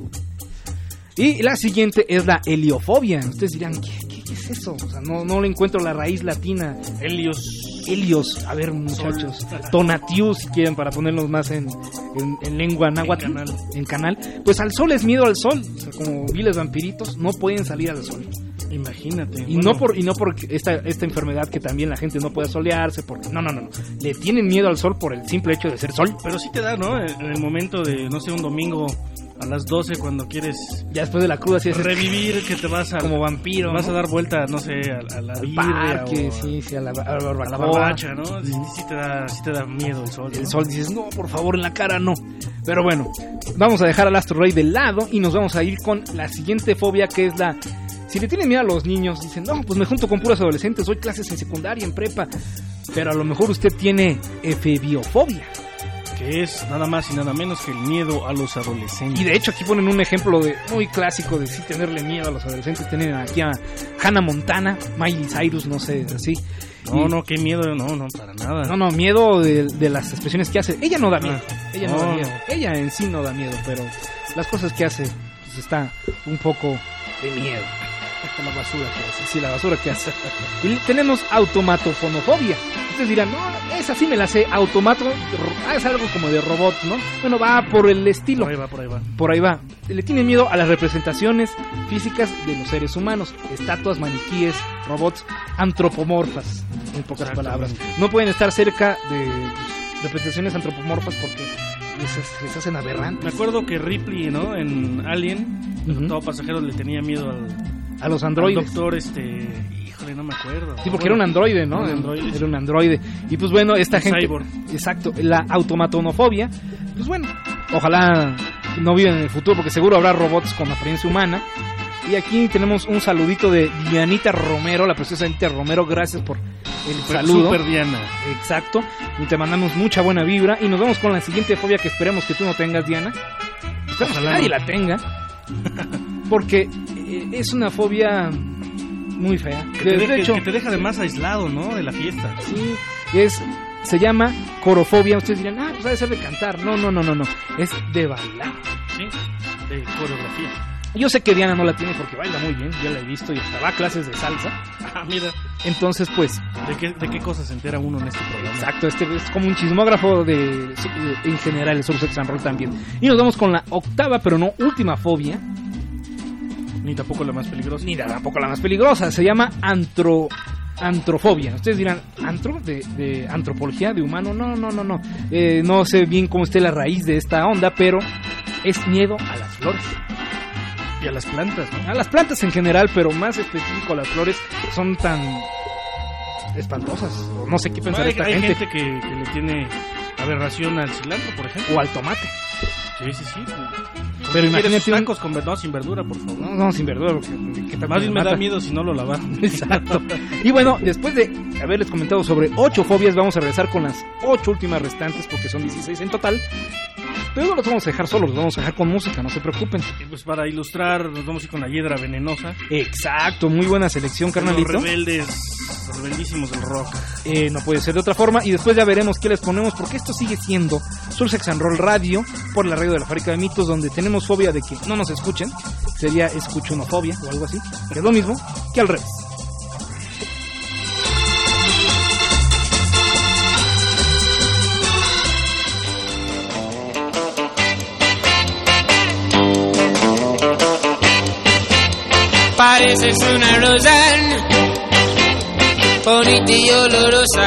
Y la siguiente es la heliofobia. Ustedes dirán, ¿qué es eso? O sea, no le encuentro la raíz latina. Helios, a ver, muchachos. Tonatiuh, si quieren, para ponernos más en lengua náhuatl. En canal. Pues al sol es miedo al sol. O sea, como viles vampiritos, no pueden salir al sol. Imagínate. Y no por esta enfermedad que también la gente no puede solearse, porque no. Le tienen miedo al sol por el simple hecho de ser sol. Pero sí te da, ¿no? En el momento de, no sé, un domingo a las 12 cuando quieres... Ya después de la cruda, sí es revivir, que te vas a... Como vampiro, vas, ¿no? A dar vuelta, no sé, a la birria parque, o a la barbacha, ¿no? Sí te da miedo el sol, ¿no? El sol, dices, no, por favor, en la cara no. Pero bueno, vamos a dejar al Astro Rey de lado y nos vamos a ir con la siguiente fobia, que es la... Si le tienen miedo a los niños, dicen, no, pues me junto con puros adolescentes, doy clases en secundaria, en prepa. Pero a lo mejor usted tiene efibiofobia, que es nada más y nada menos que el miedo a los adolescentes. Y de hecho aquí ponen un ejemplo muy clásico de sí tenerle miedo a los adolescentes. Tienen aquí a Hannah Montana, Miley Cyrus, no sé, así. No, qué miedo, no, para nada. No, miedo de las expresiones que hace. Ella no da miedo, ella no da miedo. Ella en sí no da miedo, pero las cosas que hace, pues está un poco de miedo. La basura que hace, sí, la basura que hace. Y tenemos automatofonofobia. Ustedes dirán, no, esa sí me la sé, automato, es algo como de robot, ¿no? Bueno, va por el estilo. Por ahí va. Le tienen miedo a las representaciones físicas de los seres humanos, estatuas, maniquíes, robots, antropomorfas, en pocas palabras. No pueden estar cerca de representaciones antropomorfas porque les hacen aberrantes. Me acuerdo que Ripley, ¿no? En Alien, el octavo pasajero le tenía miedo a los androides. Al doctor, híjole, no me acuerdo. Sí, porque era un androide, ¿no? Era un androide. Y pues bueno, esta gente... Cyborg. Exacto, la automatonofobia. Pues bueno, ojalá no vivan en el futuro, porque seguro habrá robots con apariencia humana. Y aquí tenemos un saludito de Dianita Romero, la preciosa Dianita Romero. Gracias por el saludo. Super Diana. Exacto. Y te mandamos mucha buena vibra. Y nos vamos con la siguiente fobia que esperemos que tú no tengas, Diana. Esperemos que nadie la tenga. Porque es una fobia muy fea. De hecho, que te deja además aislado, ¿no? De la fiesta. Sí, se llama corofobia. Ustedes dirán, pues debe ser de cantar. No. Es de bailar. Sí, de coreografía. Yo sé que Diana no la tiene porque baila muy bien, ya la he visto y hasta va a clases de salsa. Mira. Entonces, pues... ¿De qué cosas se entera uno en este programa? Exacto, es como un chismógrafo en general, el Sursex and Roll también. Y nos vamos con la octava, pero no última fobia. Ni tampoco la más peligrosa. Ni tampoco la más peligrosa, se llama antrofobia. Ustedes dirán, ¿antro? ¿De antropología? ¿De humano? No. No sé bien cómo esté la raíz de esta onda, pero es miedo a las flores. Y a las plantas, ¿no? A las plantas en general, pero más específico a las flores, son tan espantosas. No sé qué pensar esta gente. Hay gente que le tiene aberración al cilantro, por ejemplo. O al tomate. Sí. Pero imagínate tacos sin verdura, por favor. No, sin verdura, porque más bien me da miedo si no lo lavaron. Exacto. Y bueno, después de haberles comentado sobre 8 fobias, vamos a regresar con las 8 últimas restantes, porque son 16 en total. Pero no los vamos a dejar solos, los vamos a dejar con música, no se preocupen. Y pues para ilustrar, nos vamos a ir con la hiedra venenosa. Exacto, muy buena selección, carnalito. Los rebeldísimos del rock. No puede ser de otra forma. Y después ya veremos qué les ponemos, porque esto sigue siendo Sursex and Roll Radio, por la radio de la Fábrica de Mitos, donde tenemos fobia de que no nos escuchen. Sería escuchonofobia o algo así, que es lo mismo que al revés. Pareces una rosa, bonita y olorosa,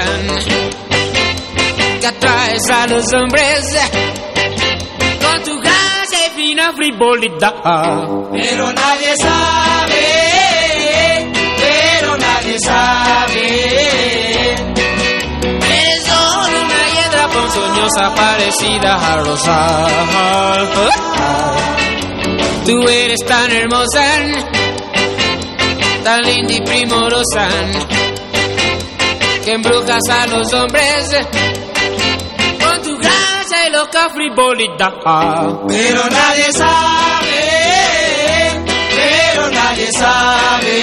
que atraes a los hombres con tu gracia y fina frivolidad. Pero nadie sabe, eres solo una hiedra ponzoñosa parecida a rosal. Tú eres tan hermosa, tan linda y primorosa, que embrujas a los hombres con tu gracia y loca frivolidad. Pero nadie sabe, pero nadie sabe.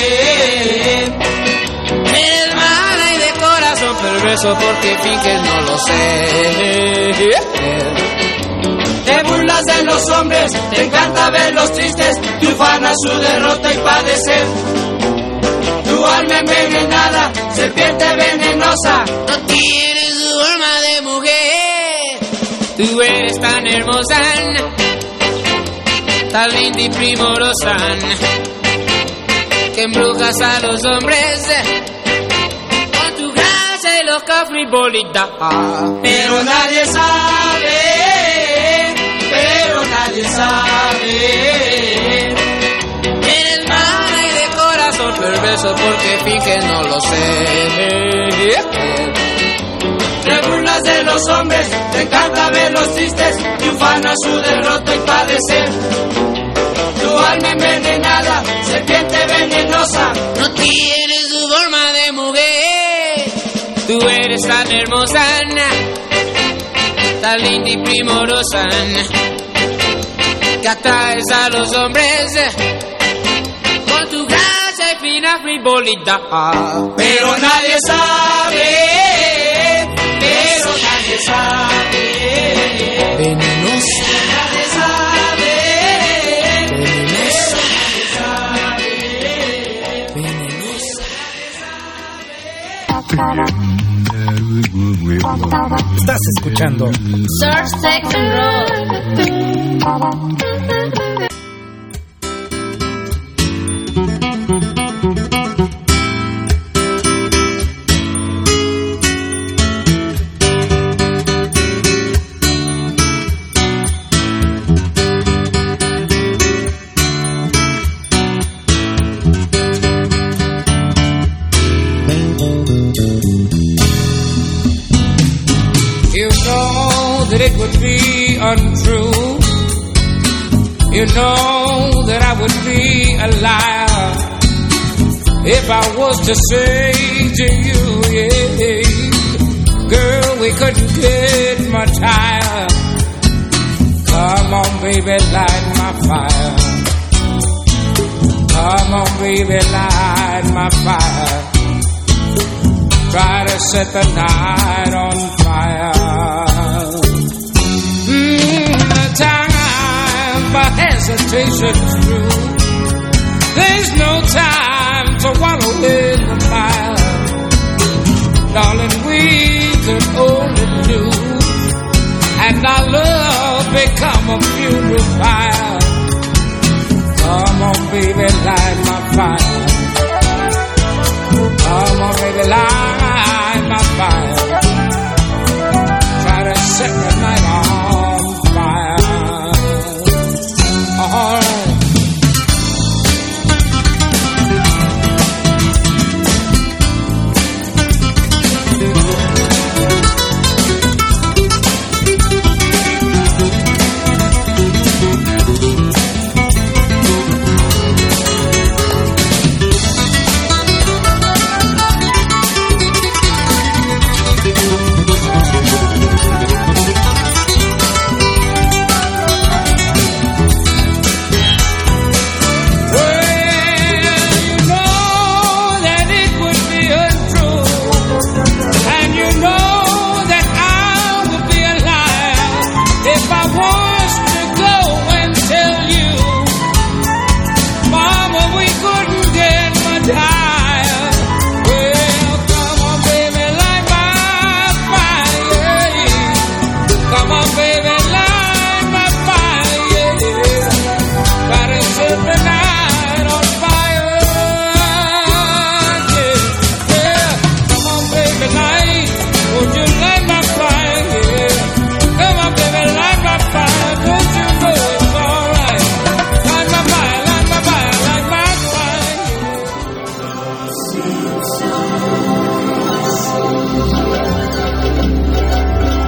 Eres mala y de corazón perverso porque finges no lo sé. Te burlas de los hombres, te encanta verlos tristes, te ufana su derrota y padecer. Tu alma envenenada, serpiente venenosa, no tienes su forma de mujer. Tú eres tan hermosa, tan linda y primorosa, que embrujas a los hombres con tu gracia y loca frivolidad. Pero nadie sabe, pero nadie sabe. Eres mala y de corazón perverso porque finges no lo sé. Te burlas de los hombres, te encanta verlos tristes, y ufana su derrota y padecer. Tu alma envenenada, serpiente venenosa, no tienes su forma de mujer. Tú eres tan hermosa, tan linda y primorosa, que atraes a los hombres con tu gracia y fina frivolidad. Pero nadie sabe, pero nadie sabe. Venenosa. Nadie sabe. Venenosa. Estás escuchando Surf, Sex and Roll. It would be untrue. You know that I would be a liar if I was to say to you, yeah, girl, we couldn't get much higher. Come on, baby, light my fire. Come on, baby, light my fire. Try to set the night on fire. The time for hesitation's through. There's no time to wallow in the mire. Darling, we could only do, and our love become a funeral fire. Come on, baby, light my fire. Come on, baby, light my fire. Try to set the night on fire. All right.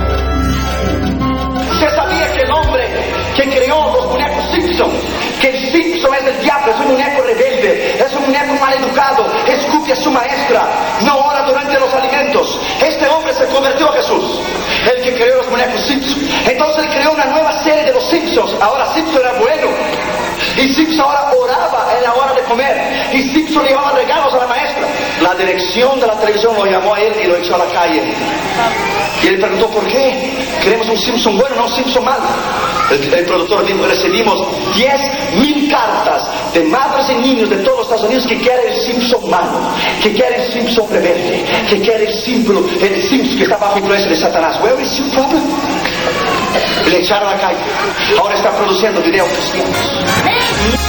que creó los muñecos Simpson, que de comer. Y Simpson llevaba regalos a la maestra. La dirección de la televisión lo llamó a él y lo echó a la calle. Y él preguntó por qué. Queremos un Simpson bueno, no un Simpson malo. El productor dijo, recibimos 10,000 cartas de madres y niños de todos los Estados Unidos que quieren el Simpson malo, que quieren el Simpson rebelde, que quieren el Simpson que está bajo influencia de Satanás. Where is your problem? Le echaron a la calle. Ahora está produciendo videos cristianos.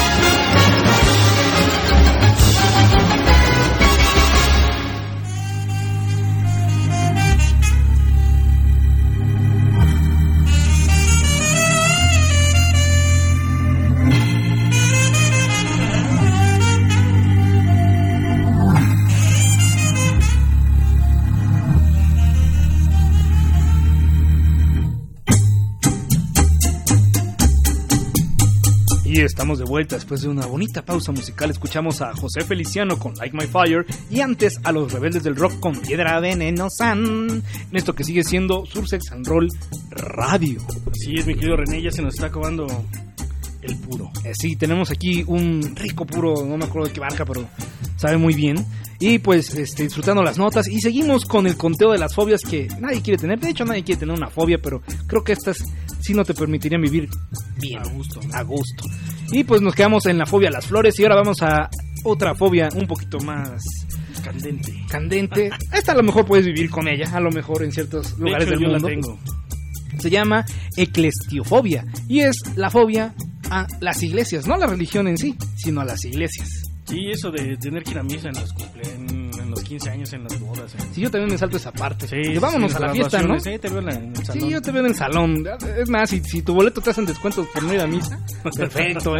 Y estamos de vuelta después de una bonita pausa musical. Escuchamos a José Feliciano con Like My Fire y antes a los Rebeldes del Rock con Piedra Venenosa, en esto que sigue siendo Sursex and Roll Radio. Sí, es mi querido René, ya se nos está acabando el puro. Sí, tenemos aquí un rico puro, no me acuerdo de qué marca, pero sabe muy bien. Y pues disfrutando las notas y seguimos con el conteo de las fobias que nadie quiere tener. De hecho, nadie quiere tener una fobia, pero creo que estas sí no te permitirían vivir bien, a gusto, ¿no? A gusto. Y pues nos quedamos en la fobia a las flores y ahora vamos a otra fobia un poquito más candente. Esta a lo mejor puedes vivir con ella, a lo mejor en ciertos lugares del mundo. La tengo. Se llama eclesiofobia y es la fobia a las iglesias, no a la religión en sí, sino a las iglesias. Sí, eso de tener que ir a misa en los 15 años, en las bodas. Sí, yo también me salto esa parte. Sí, vámonos a la fiesta, ¿no? Sí, te veo en el salón. Sí, yo te veo en el salón. Es más, si tu boleto te hacen descuentos por no ir a misa, perfecto, ¿eh?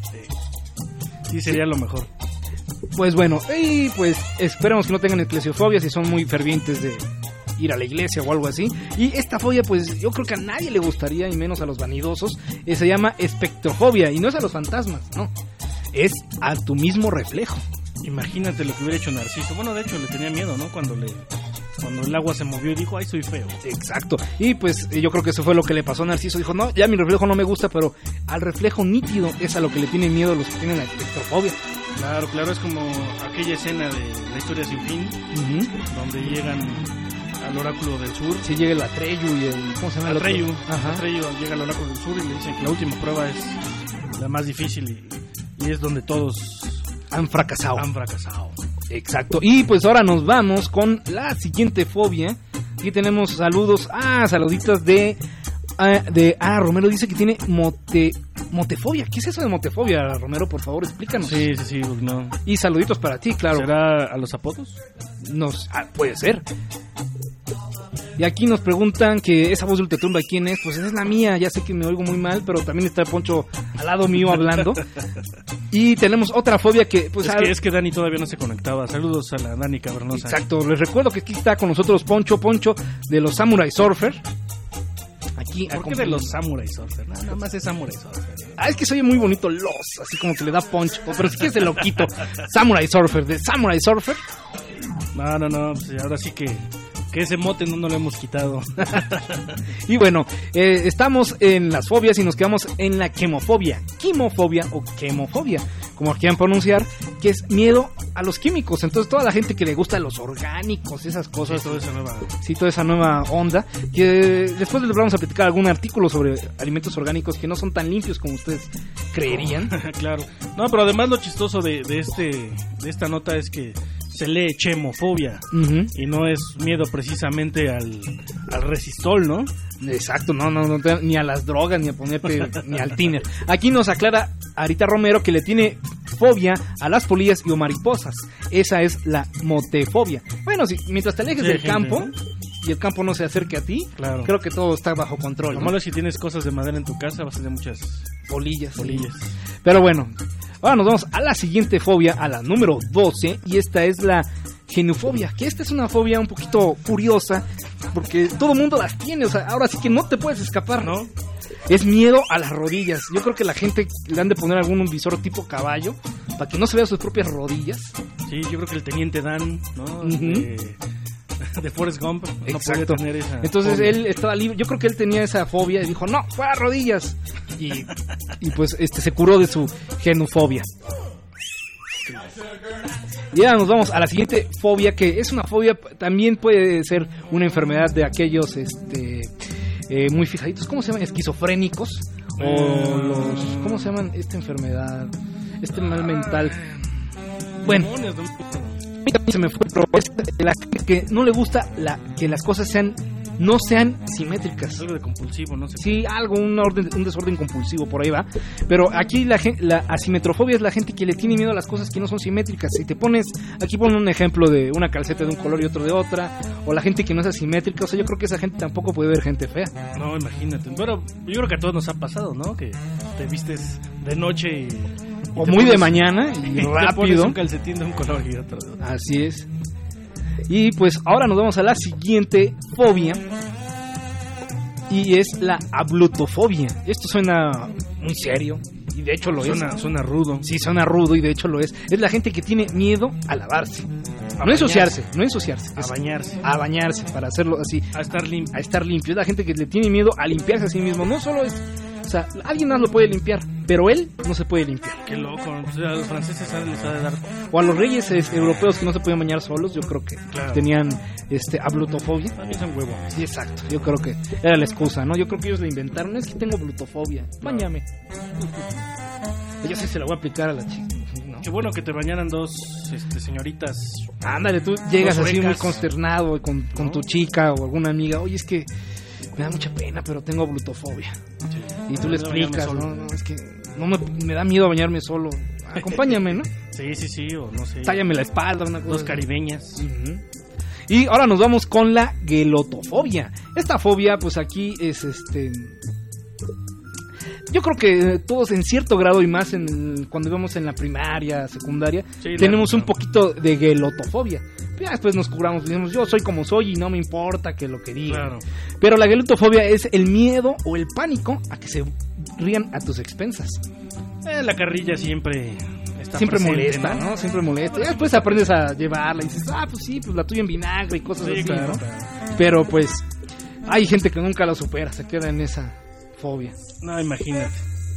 Sí, sería lo mejor. Pues bueno, y pues esperamos que no tengan eclesiofobia si son muy fervientes de ir a la iglesia o algo así. Y esta fobia, pues yo creo que a nadie le gustaría, y menos a los vanidosos. Se llama espectrofobia, y no es a los fantasmas, no. Es a tu mismo reflejo. Imagínate lo que hubiera hecho Narciso. Bueno, de hecho le tenía miedo, ¿no? Cuando el agua se movió y dijo, ay, soy feo. Exacto. Y pues yo creo que eso fue lo que le pasó a Narciso. Dijo, no, ya mi reflejo no me gusta, pero al reflejo nítido es a lo que le tienen miedo los que tienen la espectrofobia. Claro, es como aquella escena de La Historia Sin Fin, donde llegan al Oráculo del Sur. Sí, llega el Atreyu y el... ¿Cómo se llama? Atreyu llega al Oráculo del Sur y le dicen que la última prueba es la más difícil y es donde todos han fracasado. Exacto. Y pues ahora nos vamos con la siguiente fobia. Aquí tenemos saludos. Saluditos de Romero dice que tiene motefobia. ¿Qué es eso de motefobia, Romero? Por favor, explícanos. Sí, pues no. Y saluditos para ti, claro. ¿Será a los apodos? Puede ser. Y aquí nos preguntan que esa voz de Ultratumba, ¿quién es? Pues es la mía, ya sé que me oigo muy mal, pero también está Poncho al lado mío hablando. Y tenemos otra fobia que... pues es que Dani todavía no se conectaba. Saludos a la Dani Cavernosa. Exacto, les recuerdo que aquí está con nosotros Poncho de los Samurai Surfer. Aquí, ¿por qué de los Samurai Surfer? Nada más es Samurai Surfer. Es que se oye muy bonito así como que le da punch. Pero sí que se lo quito. Samurai Surfer, de Samurai Surfer. No, pues ahora sí que ese mote no lo hemos quitado. Y bueno, estamos en las fobias y nos quedamos en la quemofobia. Quimofobia o quemofobia, como quieran pronunciar, que es miedo a los químicos. Entonces toda la gente que le gusta los orgánicos, esas cosas, toda esa nueva onda, que después les vamos a platicar algún artículo sobre alimentos orgánicos que no son tan limpios como ustedes creerían. Claro. No, pero además lo chistoso de esta nota es que se lee chemofobia y no es miedo precisamente al resistol, ¿no? Exacto, no, ni a las drogas, ni a ponerte, ni al tiner. Aquí nos aclara Arita Romero que le tiene fobia a las polillas y o mariposas. Esa es la motefobia. Bueno, mientras te alejes del campo, ¿no? Y el campo no se acerque a ti, claro, creo que todo está bajo control. Lo malo es si tienes cosas de madera en tu casa, vas a tener muchas polillas. Pero bueno, ahora nos vamos a la siguiente fobia, a la número 12, y esta es la genufobia, que esta es una fobia un poquito curiosa, porque todo el mundo las tiene, o sea, ahora sí que no te puedes escapar, ¿no? Es miedo a las rodillas. Yo creo que la gente le han de poner algún visor tipo caballo, para que no se vea sus propias rodillas. Sí, yo creo que el Teniente Dan, ¿no? De Forrest Gump. Exacto. No podía tener esa Entonces fobia. Él estaba libre. Yo creo que él tenía esa fobia y dijo, no, fuera rodillas. Y pues se curó de su genufobia. Y ahora nos vamos a la siguiente fobia, que es una fobia, también puede ser una enfermedad de aquellos muy fijaditos. ¿Cómo se llaman? Esquizofrénicos. O los... ¿Cómo se llaman esta enfermedad? Este mal mental. Bueno, se me fue, pero es la gente que no le gusta que las cosas no sean simétricas. Algo de compulsivo, no sé. Sí, un desorden compulsivo, por ahí va. Pero aquí la asimetrofobia es la gente que le tiene miedo a las cosas que no son simétricas. Si te pones, aquí ponen un ejemplo de una calceta de un color y otro de otra, o la gente que no es asimétrica, o sea, yo creo que esa gente tampoco puede ver gente fea. No, imagínate. Pero yo creo que a todos nos ha pasado, ¿no? Que te vistes de noche o muy de mañana y rápido. Te pones un calcetín de un color y otro de otro. Así es. Y pues ahora nos vamos a la siguiente fobia, y es la ablutofobia. Esto suena muy serio, y de hecho lo es. Suena rudo. Sí, suena rudo, y de hecho lo es. Es la gente que tiene miedo a lavarse. No ensuciarse. A bañarse, para hacerlo así. A estar limpio. Es la gente que le tiene miedo a limpiarse a sí mismo. No solo es... O sea, alguien más lo puede limpiar, pero él no se puede limpiar. Qué loco. O sea, a los franceses les ha de dar... O a los reyes europeos que no se podían bañar solos, yo creo que tenían ablutofobia. También son huevos. Sí, exacto. Yo creo que era la excusa, ¿no? Yo creo que ellos le inventaron. Es que tengo ablutofobia. Báñame. Yo sí se la voy a aplicar a la chica, ¿no? Qué bueno que te bañaran dos señoritas. Ándale, tú llegas así muy consternado con tu chica o alguna amiga. Oye, es que me da mucha pena, pero tengo ablutofobia. Sí. Y tú le explicas, ¿no? Es que no me da miedo bañarme solo. Acompáñame, ¿no? Sí, o no sé. Tállame la espalda, una cosa. Dos caribeñas. Uh-huh. Y ahora nos vamos con la gelotofobia. Esta fobia, pues aquí es yo creo que todos en cierto grado, y más cuando íbamos en la primaria, secundaria, tenemos un poquito de gelotofobia. Ya después nos curamos, decimos, yo soy como soy y no me importa que lo que digan. Claro. Pero la gelotofobia es el miedo o el pánico a que se rían a tus expensas. La carrilla siempre presente, molesta, ¿no? Siempre molesta. Y después aprendes a llevarla y dices, pues sí, pues la tuya en vinagre y cosas así, claro, ¿no? Claro. Pero pues hay gente que nunca lo supera, se queda en esa fobia. No, imagínate.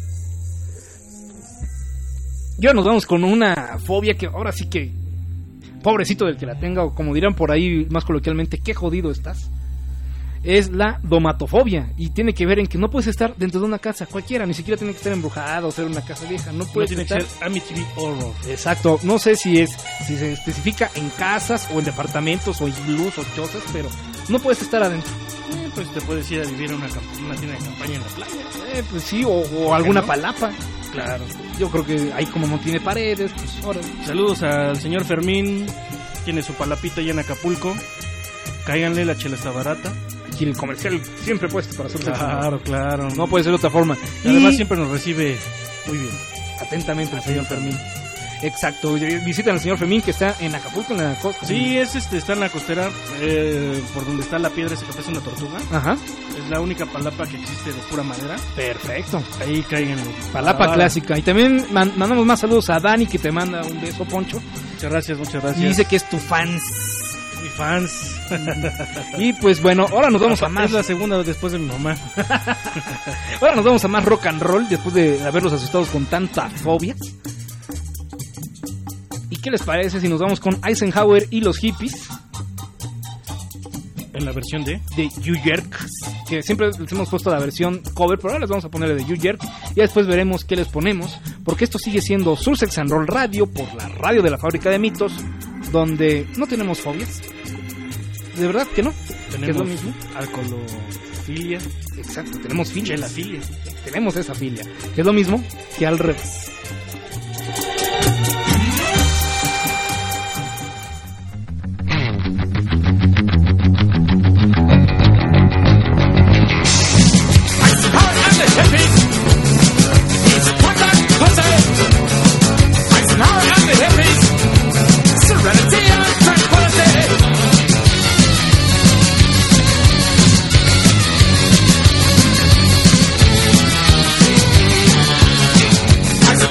Y ahora nos vamos con una fobia que ahora sí que pobrecito del que la tenga, o como dirán por ahí más coloquialmente, qué jodido estás. Es la domatofobia, y tiene que ver en que no puedes estar dentro de una casa cualquiera, ni siquiera tiene que estar embrujada o ser una casa vieja, no puedes tiene estar... que ser Amityville Horror. Exacto, no sé si se especifica en casas o en departamentos o iglús o chozas, pero no puedes estar adentro. Pues te puedes ir a vivir en una tienda de campaña en la playa. Pues sí, o alguna palapa. Claro. Yo creo que ahí como no tiene paredes, pues ahora... Saludos al señor Fermín, tiene su palapita allá en Acapulco. Cáiganle, la chela está barata. Y el comercial siempre puesto para hacer. Claro. No puede ser de otra forma. Y además siempre nos recibe muy bien. Atentamente el señor Fermín. Exacto, visitan al señor Fermín que está en Acapulco, en la costa. Sí, está en la costera, por donde está la piedra esa que parece una tortuga. Ajá. Es la única palapa que existe de pura madera. Perfecto. Ahí cáiganle. Palapa clásica. Y también mandamos más saludos a Dani, que te manda un beso, Poncho. Muchas gracias. Y dice que es tu fans. Mi fans. Y pues bueno, ahora nos vamos a más. Es la segunda después de mi mamá. Ahora nos vamos a más rock and roll después de haberlos asustados con tanta fobia. ¿Y qué les parece si nos vamos con Eisenhower y los hippies? En la versión de You Jerk, que siempre les hemos puesto la versión cover, pero ahora les vamos a poner de You Jerk y después veremos qué les ponemos, porque esto sigue siendo Sursex and Roll Radio, por la radio de la Fábrica de Mitos, donde no tenemos fobias. De verdad que no. Tenemos ¿Qué es lo mismo? Alcoholofilia. Exacto, tenemos filia. Chelafilia. Tenemos esa filia, que es lo mismo que al revés. Eisenhower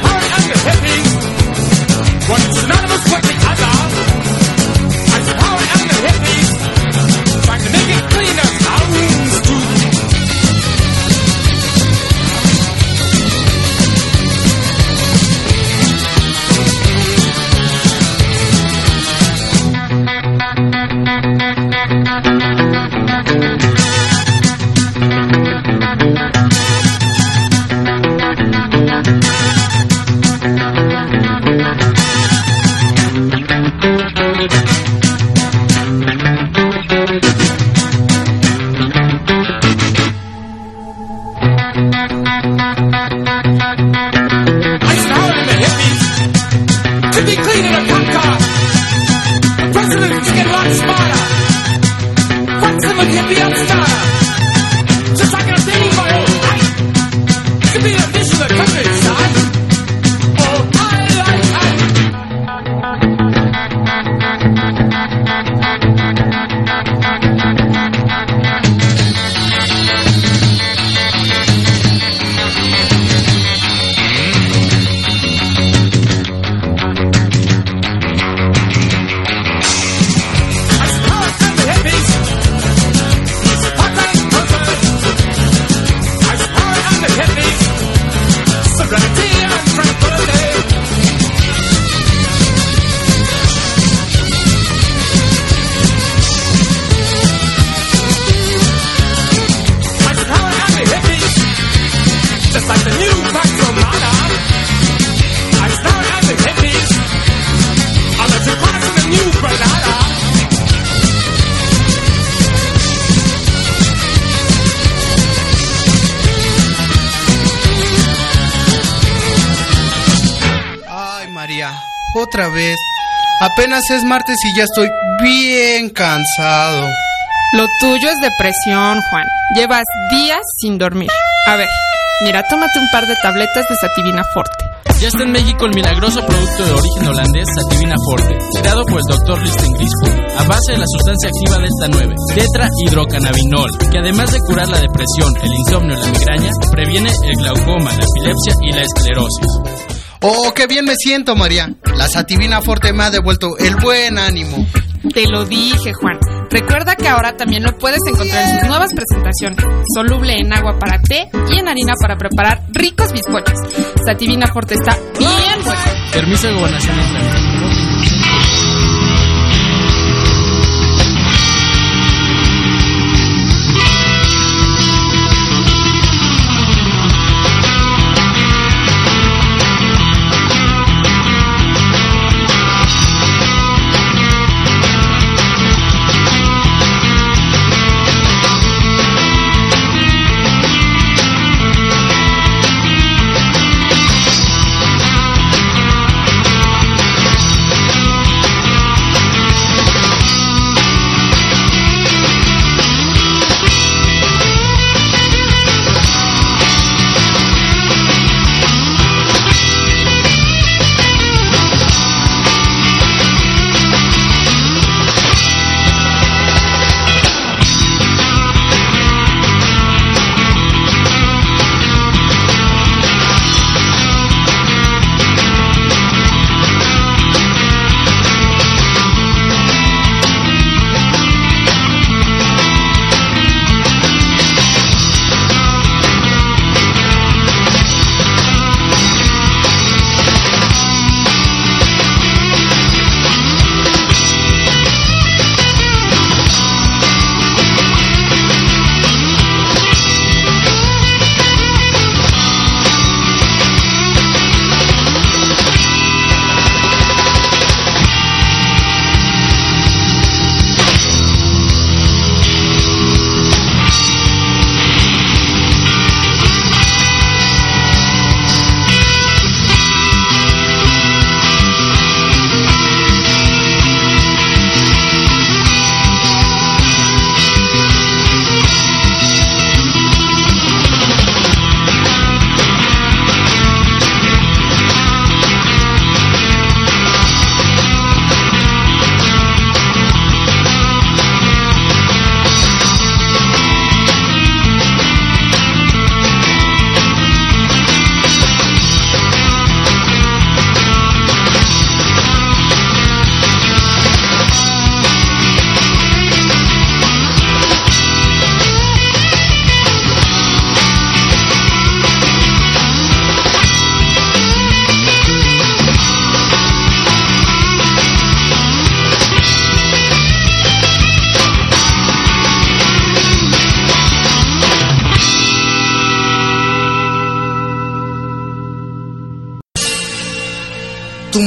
Otra vez. Apenas es martes y ya estoy bien cansado. Lo tuyo es depresión, Juan. Llevas días sin dormir. A ver, mira, tómate un par de tabletas de Sativina Forte. Ya está en México el milagroso producto de origen holandés Sativina Forte, creado por el Dr. Listen Griswold, a base de la sustancia activa Delta 9, tetrahidrocannabinol, que además de curar la depresión, el insomnio y la migraña, previene el glaucoma, la epilepsia y la esclerosis. ¡Oh, qué bien me siento, María! La Sativina Forte me ha devuelto el buen ánimo. Te lo dije, Juan. Recuerda que ahora también lo puedes encontrar en sus nuevas presentaciones. Soluble en agua para té y en harina para preparar ricos bizcochos. Sativina Forte está bien bueno. Permiso de gobernación en México.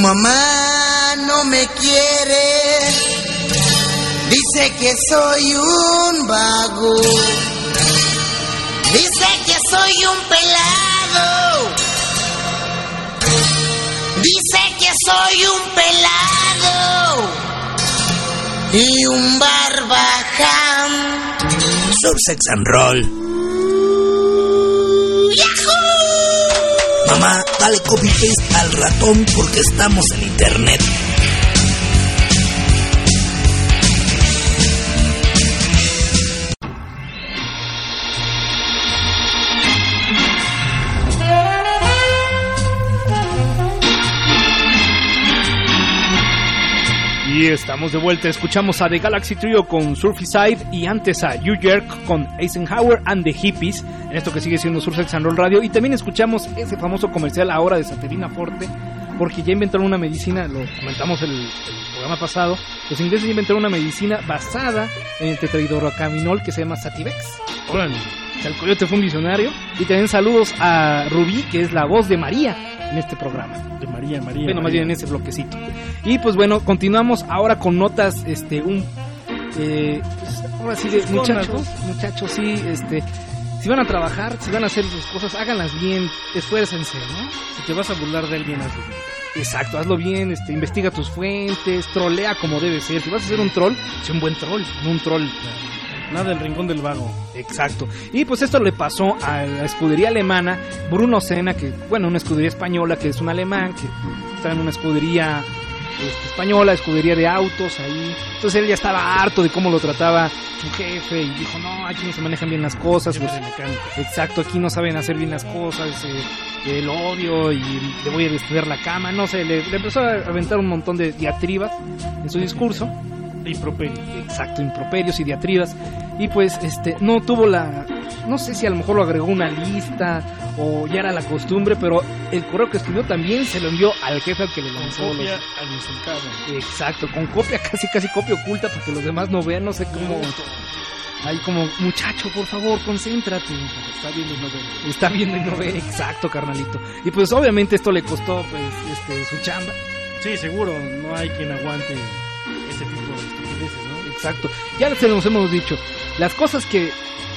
mamá no me quiere, dice que soy un vago, dice que soy un pelado, dice que soy un pelado y un barbaján. Sursex and Roll. ¡Yahoo! Mamá, dale copy paste al ratón porque estamos en internet. Y estamos de vuelta, escuchamos a The Galaxy Trio con Surfside y antes a You Jerk con Eisenhower and the Hippies, en esto que sigue siendo Sursex and Roll Radio. Y también escuchamos ese famoso comercial ahora de Santelina Forte, porque ya inventaron una medicina, lo comentamos el programa pasado, los ingleses ya inventaron una medicina basada en el tetrahidrocanabinol que se llama Sativex. Órale, el Coyote fue un visionario. Y también saludos a Rubí, que es la voz de María en este programa. De María. Bueno, más bien en ese bloquecito. Y pues bueno, continuamos ahora con notas, pues, ahora sí de muchachos, sí, si van a trabajar, si van a hacer sus cosas, háganlas bien, esfuércense, ¿no? Si te vas a burlar de alguien, hazlo bien. Exacto, hazlo bien, investiga tus fuentes, trolea como debe ser. Si vas a ser un troll, sé un buen troll, no un troll. Nada del rincón del vago. Exacto. Y pues esto le pasó a la escudería alemana Bruno Senna, que, bueno, una escudería española, que es un alemán, que está en una escudería española, escudería de autos ahí. Entonces él ya estaba harto de cómo lo trataba su jefe y dijo, no, aquí no se manejan bien las cosas. Pues, exacto, aquí no saben hacer bien las cosas, el odio y le voy a destruir la cama. No sé, le empezó a aventar un montón de diatribas en su discurso. Improperios. Exacto, improperios y diatribas. Y pues no tuvo no sé si a lo mejor lo agregó una lista o ya era la costumbre, pero el correo que escribió también se lo envió al jefe al que le lanzó. Con copia al insultado. Exacto, con copia, casi copia oculta para que los demás no vean, no sé cómo. Ahí como, muchacho, por favor, concéntrate. Está viendo y no ve. Está viendo y no ve, exacto, carnalito. Y pues obviamente esto le costó pues su chamba. Sí, seguro, no hay quien aguante ese tipo de estupideces, ¿no? Exacto. Ya se nos hemos dicho, las cosas que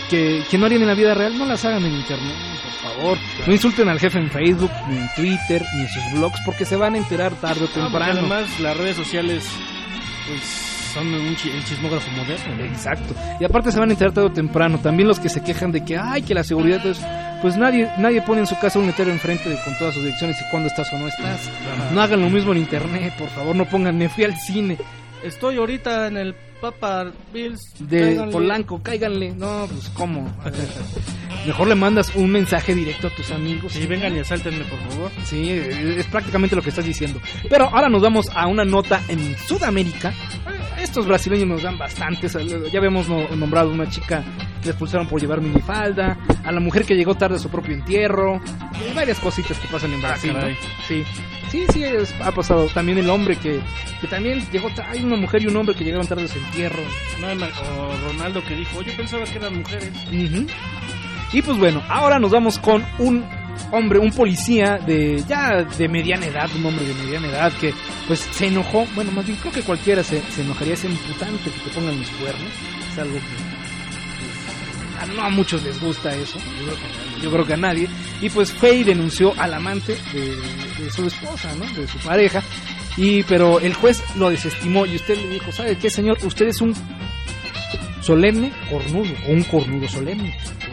no harían en la vida real, no las hagan en internet, por favor. Claro. No insulten al jefe en Facebook, ni en Twitter, ni en sus blogs, porque se van a enterar tarde o temprano. Además, las redes sociales, pues, son el chismógrafo moderno, ¿no? Exacto. Y aparte se van a enterar tarde o temprano. También los que se quejan de que, que la seguridad es... Pues nadie pone en su casa un letrero enfrente con todas sus direcciones y cuándo estás o no estás. Ajá. No hagan lo mismo en internet, por favor, no pongan, me fui al cine. Estoy ahorita en el Papa Bills de cáiganle. Polanco, cáiganle. No, pues cómo. Mejor le mandas un mensaje directo a tus amigos. Sí, vengan y asáltenme, por favor. Sí, es prácticamente lo que estás diciendo. Pero ahora nos vamos a una nota en Sudamérica. Estos brasileños nos dan bastantes. Ya habíamos nombrado a una chica que le expulsaron por llevar minifalda, a la mujer que llegó tarde a su propio entierro, varias cositas que pasan en Brasil, ¿no? Sí, ha pasado. También el hombre que también llegó tarde. Hay una mujer y un hombre que llegaron tarde a su entierro. O Ronaldo que dijo, yo pensaba que eran mujeres. Uh-huh. Y pues bueno, ahora nos vamos con un hombre, un policía de mediana edad, un hombre de mediana edad que pues se enojó. Bueno, más bien creo que cualquiera se enojaría, es imputante que te pongan los cuernos. Es algo que no a muchos les gusta eso, yo creo que a nadie. Y pues fue y denunció al amante de su esposa, ¿no? De su pareja. Pero el juez lo desestimó y usted le dijo, ¿sabe qué, señor? Usted es un solemne cornudo, o un cornudo solemne,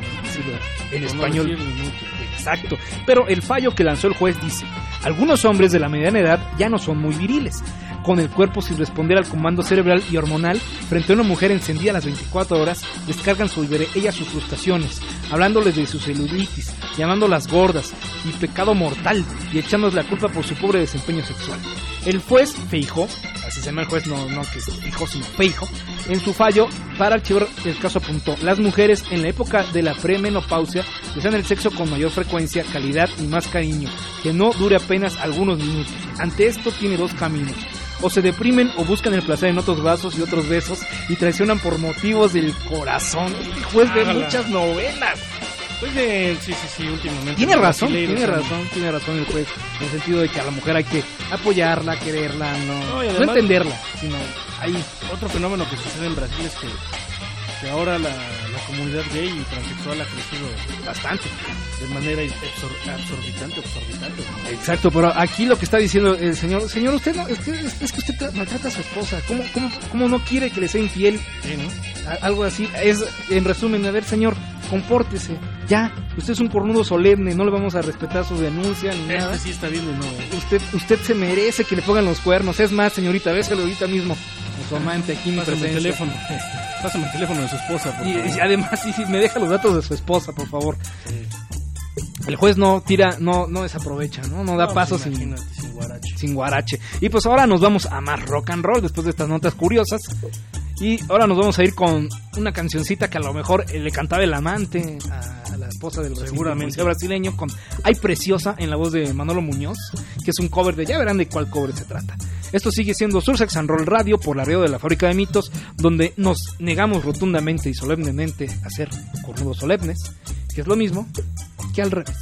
en español. Exacto. Pero el fallo que lanzó el juez dice: algunos hombres de la mediana edad ya no son muy viriles, con el cuerpo sin responder al comando cerebral y hormonal. Frente a una mujer encendida a las 24 horas, descargan sobre ella sus frustraciones, hablándoles de su celulitis, llamándolas gordas y pecado mortal, y echándoles la culpa por su pobre desempeño sexual. El juez Feijó, así se llama el juez, no que es Feijó, sino Feijó, en su fallo para archivar el caso apuntó: las mujeres en la época de la premenopausia desean el sexo con mayor frecuencia, calidad y más cariño, que no dure apenas algunos minutos. Ante esto tiene dos caminos: o se deprimen o buscan el placer en otros brazos y otros besos y traicionan por motivos del corazón. El juez ve muchas novelas. Pues sí, últimamente. Tiene razón el juez, en el sentido de que a la mujer hay que apoyarla, quererla, no entenderla, sino hay otro fenómeno que sucede en Brasil, es que ahora la comunidad gay y transexual ha crecido bastante, de manera absorbitante. ¿No? Exacto, pero aquí lo que está diciendo el señor, usted no, es que usted maltrata a su esposa, ¿cómo no quiere que le sea infiel? Sí, ¿no? Algo así, es, en resumen, a ver, señor, compórtese, ya, usted es un cornudo solemne, no le vamos a respetar su denuncia ni nada. Sí está bien, no. Usted se merece que le pongan los cuernos, es más, señorita, béselo ahorita mismo, con su amante aquí en mi presencia. Pásame el teléfono de su esposa, por favor. Y además, sí, me deja los datos de su esposa, por favor. Sí. El juez no desaprovecha, no da paso sin guarache. Y pues ahora nos vamos a más rock and roll después de estas notas curiosas. Y ahora nos vamos a ir con una cancioncita que a lo mejor le cantaba el amante a la esposa del brasileño, con Ay Preciosa, en la voz de Manolo Muñoz, que es un cover ya verán de cuál cover se trata. Esto sigue siendo Sursex and Roll Radio por la radio de la Fábrica de Mitos, donde nos negamos rotundamente y solemnemente a ser cornudos solemnes, que es lo mismo que al revés.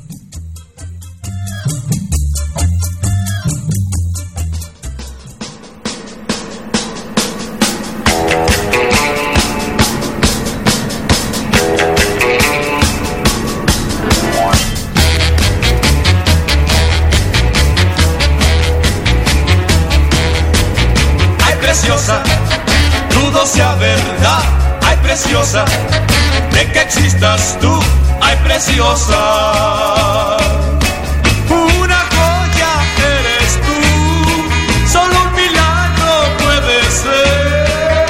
Preciosa, dudo sea verdad, ay preciosa, de que existas tú, ay preciosa. Una joya eres tú, solo un milagro puede ser.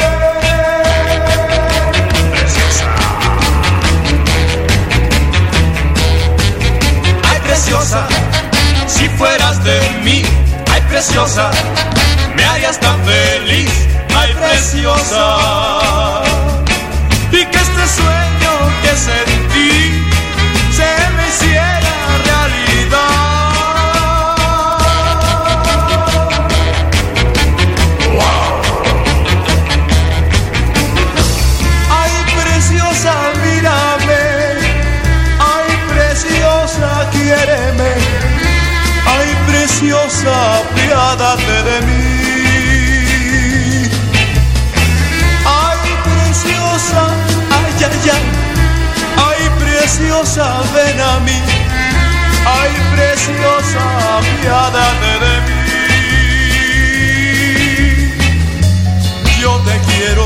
Preciosa. Ay preciosa, si fueras de mí, ay preciosa, me harías tan feliz, ay preciosa. Y que este sueño que sentí se me hiciera realidad. Wow. Ay preciosa, mírame, ay preciosa, quiéreme, ay preciosa, apiádate de mí. Ay, ay, ay, ay, preciosa, ven a mí, ay, preciosa, apiádate de mí. Yo te quiero,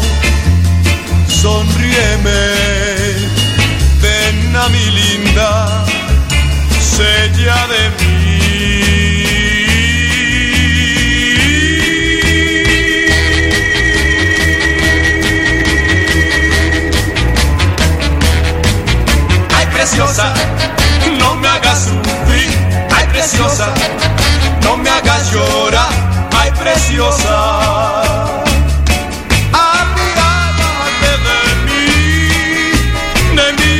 sonríeme, ven a mi linda, sella de mí. Preciosa, no me hagas sufrir, ay preciosa, no me hagas llorar, ay preciosa. Apiádate de mí, de mí.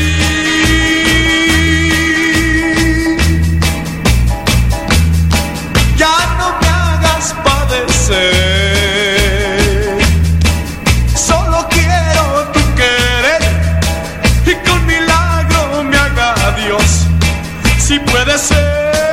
Ya no me hagas padecer, solo quiero tu querer y con milagro me haga Dios, si puede ser.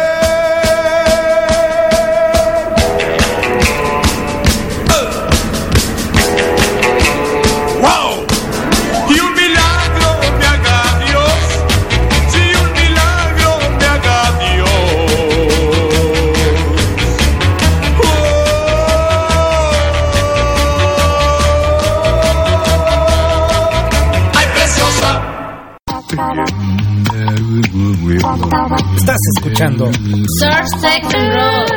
Wow. Y un milagro me haga Dios, si un milagro me haga Dios. Ay preciosa. Estás escuchando Sursex and Roll.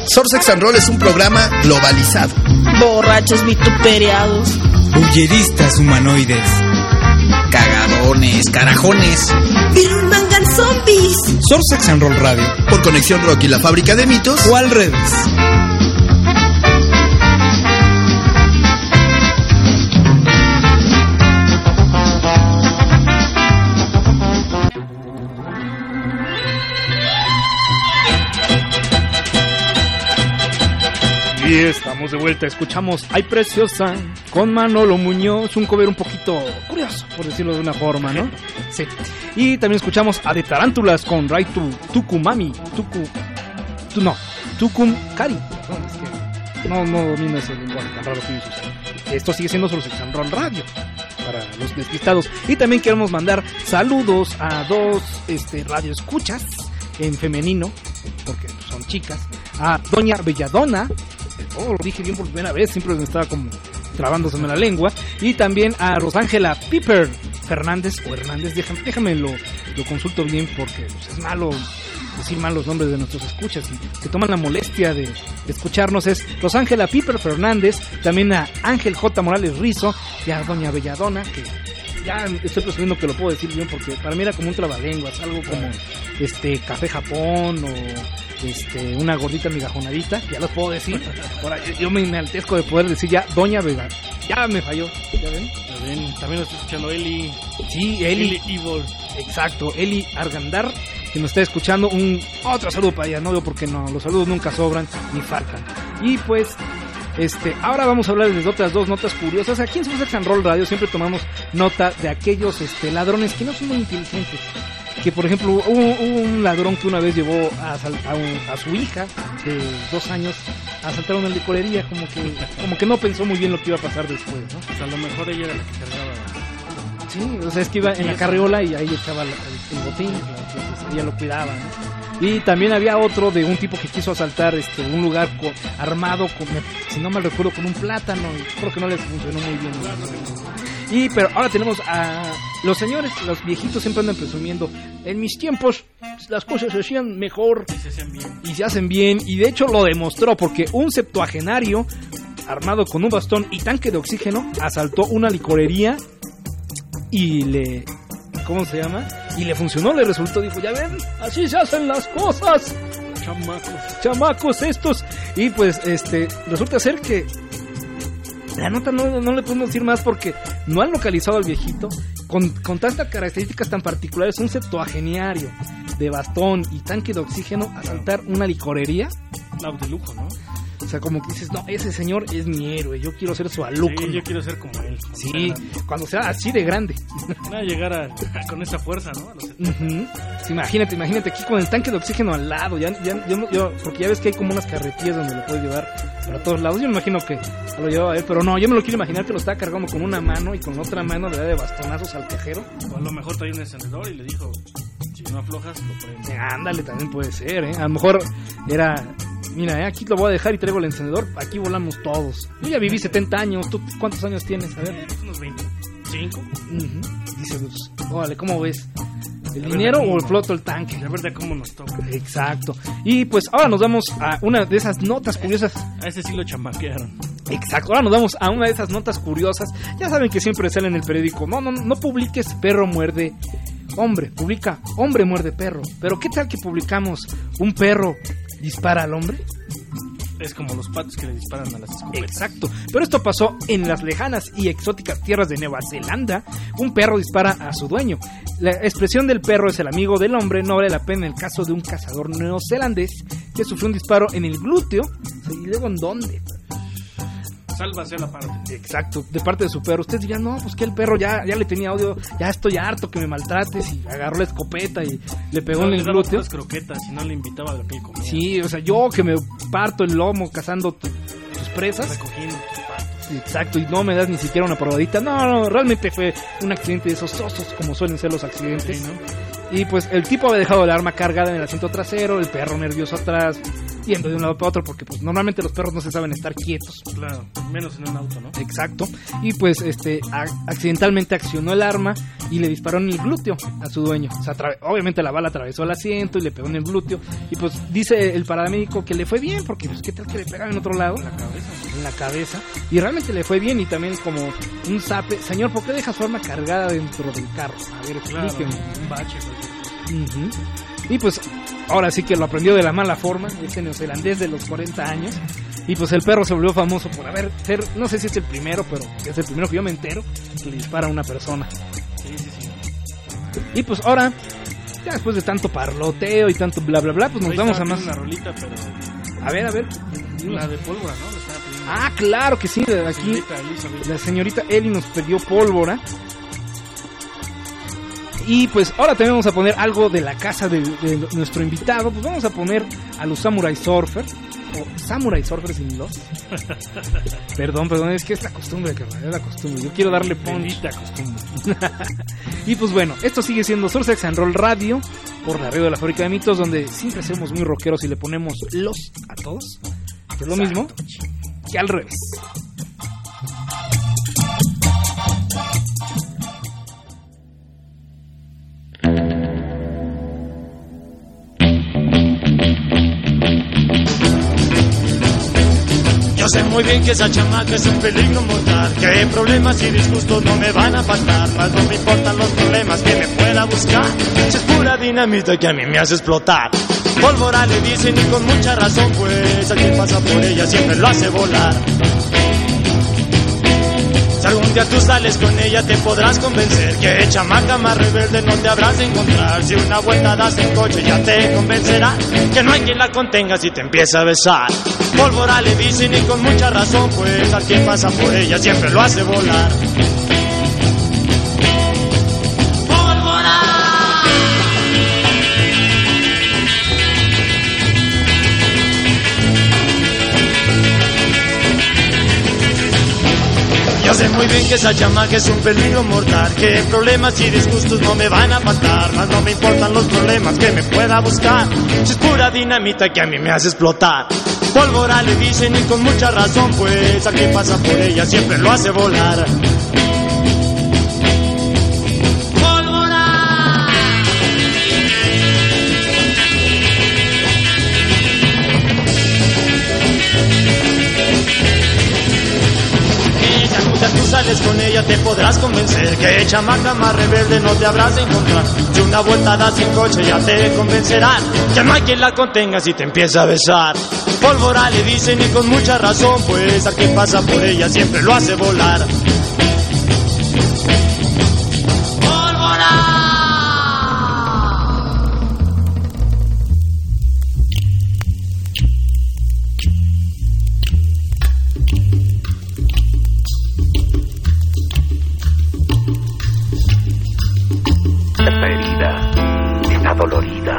Sur Sex and Roll es un programa globalizado. Borrachos vituperiados. Bulleristas humanoides. Cagadones, carajones. Birmangan zombies. Sur Sex and Roll Radio. Por Conexión Rock y la Fábrica de Mitos. O al revés. Y estamos de vuelta, escuchamos Ay Preciosa con Manolo Muñoz, un cover un poquito curioso, por decirlo de una forma, ¿no? Sí. Y también escuchamos a De Tarántulas con Rai Tucumami, Tucumcari. No domino ese lenguaje tan raro que dices. Esto sigue siendo Sur Sex and Roll Radio, para los despistados. Y también queremos mandar saludos a dos radioescuchas en femenino, porque son chicas, a Doña Belladona. Lo dije bien por primera vez, siempre me estaba como trabándoseme la lengua. Y también a Rosángela Piper Fernández o Hernández, déjame lo consulto bien porque es malo decir mal los nombres de nuestros escuchas y se toman la molestia de escucharnos. Es Rosángela Piper Fernández, también a Ángel J. Morales Rizo y a Doña Belladona, que ya estoy presumiendo que lo puedo decir bien porque para mí era como un trabalenguas, algo como Café Japón o una gordita migajonadita, ya lo puedo decir. Ahora yo me enaltezco de poder decir ya Doña Vega. Ya me falló, ¿ya ven? También lo estoy escuchando Eli. Sí, Eli Evil. Exacto, Eli Argandar, que nos está escuchando. Otro saludo para ella, no, porque no, los saludos nunca sobran ni faltan. Y pues ahora vamos a hablar de otras dos notas curiosas. Aquí en Sur Sex and Roll Radio siempre tomamos nota de aquellos ladrones que no son muy inteligentes. Que por ejemplo hubo un ladrón que una vez llevó a su hija de 2 años a asaltar una licorería, como que no pensó muy bien lo que iba a pasar después, ¿no? Pues a lo mejor ella era la que cargaba. Sí, o sea, es que iba en la carriola y ahí echaba el botín, entonces ella lo cuidaba, ¿no? Y también había otro de un tipo que quiso asaltar un lugar armado si no mal recuerdo, con un plátano, y creo que no les funcionó muy bien, ¿no? Pero ahora tenemos a los señores, los viejitos siempre andan presumiendo. En mis tiempos las cosas se hacían mejor y se hacen bien. Y de hecho lo demostró porque un septuagenario armado con un bastón y tanque de oxígeno asaltó una licorería y ¿cómo se llama? Y le funcionó, le resultó. Dijo, ya ven, así se hacen las cosas, chamacos estos. Y pues resulta ser que la nota no le podemos decir más porque no han localizado al viejito con tantas características tan particulares. Un septuagenario de bastón y tanque de oxígeno asaltar una licorería. De lujo, ¿no? O sea, como que dices, no, ese señor es mi héroe, yo quiero ser su alumno. Sí, yo quiero ser como él. Sí, cuando sea así de grande. No llegar con esa fuerza, ¿no? Sí, imagínate aquí con el tanque de oxígeno al lado. Porque ya ves que hay como unas carretillas donde lo puedes llevar para todos lados. Yo me imagino que lo llevaba él, pero no, yo me lo quiero imaginar que lo estaba cargando con una mano y con otra mano le da de bastonazos al cajero. O a lo mejor traía un encendedor y le dijo, si no aflojas, lo prende. Ándale, también puede ser, A lo mejor era... Mira, aquí lo voy a dejar y traigo el encendedor. Aquí volamos todos. Yo ya viví 70 años. ¿Tú cuántos años tienes? A ver. Unos 25. Dice, pues, órale, ¿cómo ves? ¿El dinero o el floto el tanque? La verdad, cómo nos toca. Exacto. Y pues ahora nos vamos a una de esas notas curiosas. A ese sí lo chamaquearon. Exacto. Ahora nos vamos a una de esas notas curiosas. Ya saben que siempre sale en el periódico. No publiques perro muerde hombre. Publica hombre muerde perro. Pero ¿qué tal que publicamos un perro dispara al hombre? Es como los patos que le disparan a las escopetas. Exacto, pero esto pasó en las lejanas y exóticas tierras de Nueva Zelanda. Un perro dispara a su dueño. La expresión del perro es el amigo del hombre no vale la pena en el caso de un cazador neozelandés que sufrió un disparo en el glúteo. ¿Y luego en dónde? Sálvase la parte. Exacto, de parte de su perro. Ustedes dirán, no, pues que el perro ya le tenía odio, ya estoy harto que me maltrates, y agarró la escopeta y le pegó en el glúteo. Las croquetas y no le invitaba a lo que él comía. Sí, o sea, yo que me parto el lomo cazando tus presas. Recogiendo tus patos. Exacto, y no me das ni siquiera una probadita. No, realmente fue un accidente de esos osos como suelen ser los accidentes. Sí, ¿no? Y pues el tipo había dejado el arma cargada en el asiento trasero, el perro nervioso atrás. yendo de un lado para otro, porque pues normalmente los perros no se saben estar quietos. Claro, menos en un auto, ¿no? Exacto. Y pues accidentalmente accionó el arma y le disparó en el glúteo a su dueño. O sea, obviamente la bala atravesó el asiento y le pegó en el glúteo. Y pues dice el paramédico que le fue bien, porque pues qué tal que le pegaba en otro lado, en la cabeza. Y realmente le fue bien, y también como un zape. Señor, ¿por qué deja su arma cargada dentro del carro? A ver, explíqueme. Un bache. Y pues ahora sí que lo aprendió de la mala forma, este neozelandés de los 40 años. Y pues el perro se volvió famoso por ser, no sé si es el primero, pero es el primero que yo me entero que le dispara a una persona. Sí. Y pues ahora, ya después de tanto parloteo y tanto bla bla bla, pues nos vamos a más. Una rolita, pero... A ver. La de pólvora, ¿no? Ah, claro que sí, de aquí la señorita Eli nos pidió pólvora. Y pues ahora también vamos a poner algo de la casa de nuestro invitado. Pues vamos a poner a los Samurai Surfers, o Samurai Surfers in Lost. Perdón, es que es la costumbre, es la costumbre. Yo quiero darle punch. Costumbre. Y pues bueno, esto sigue siendo Sursex and Roll Radio por la radio de la Fábrica de Mitos, donde siempre somos muy rockeros y le ponemos los a todos. Es lo mismo que al revés. Yo sé muy bien que esa chamaca es un peligro mortal, que problemas y disgustos no me van a faltar, mas no me importan los problemas que me pueda buscar, si es pura dinamita que a mí me hace explotar. Pólvora le dicen y con mucha razón, pues a quien pasa por ella siempre lo hace volar. Si algún día tú sales con ella te podrás convencer que chamaca más rebelde no te habrás de encontrar. Si una vuelta das en coche ya te convencerá que no hay quien la contenga si te empieza a besar. Pólvora le dicen y con mucha razón, pues a quien pasa por ella siempre lo hace volar. Yo sé muy bien que esa chamaca es un peligro mortal, que problemas y disgustos no me van a faltar, mas no me importan los problemas que me pueda buscar, si es pura dinamita que a mí me hace explotar. Pólvora le dicen y con mucha razón, pues a quien pasa por ella siempre lo hace volar. Tú sales con ella te podrás convencer que chamaca más rebelde no te habrás de encontrar. Si una vuelta das en coche ya te convencerán que no hay quien la contenga si te empieza a besar. Pólvora le dicen y con mucha razón, pues a quien pasa por ella siempre lo hace volar. Dolorida,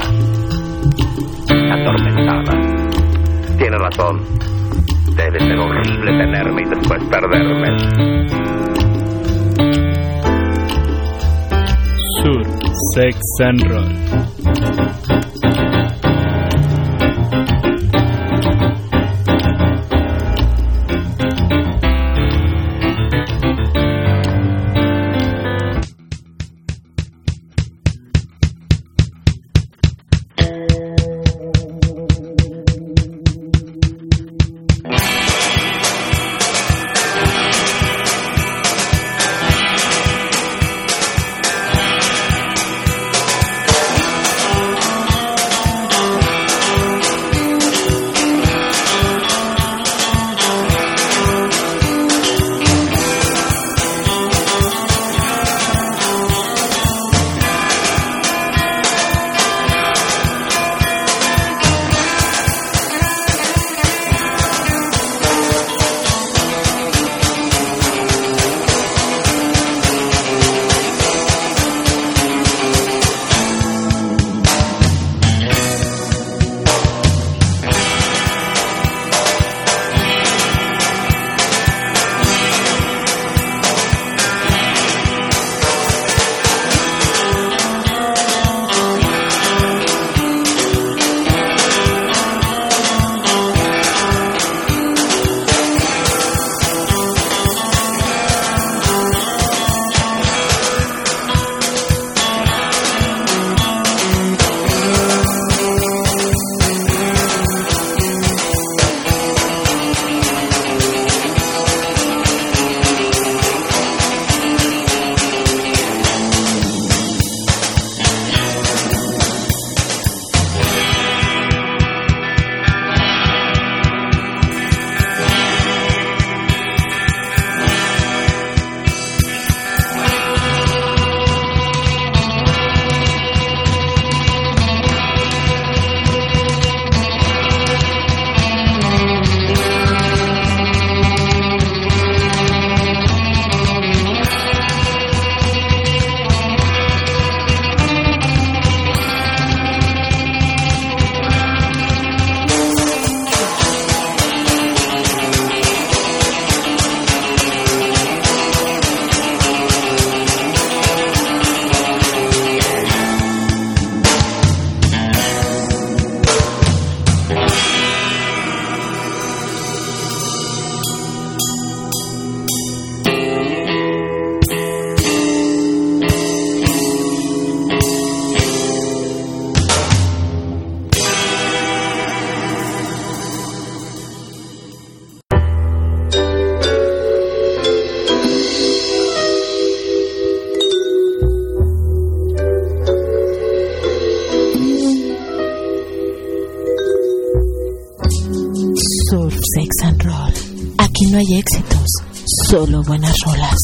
atormentada. Tiene razón. Debe ser horrible tenerme y después perderme. Sur, Sex and Roll. Sex and Roll. Aquí no hay éxitos, solo buenas rolas.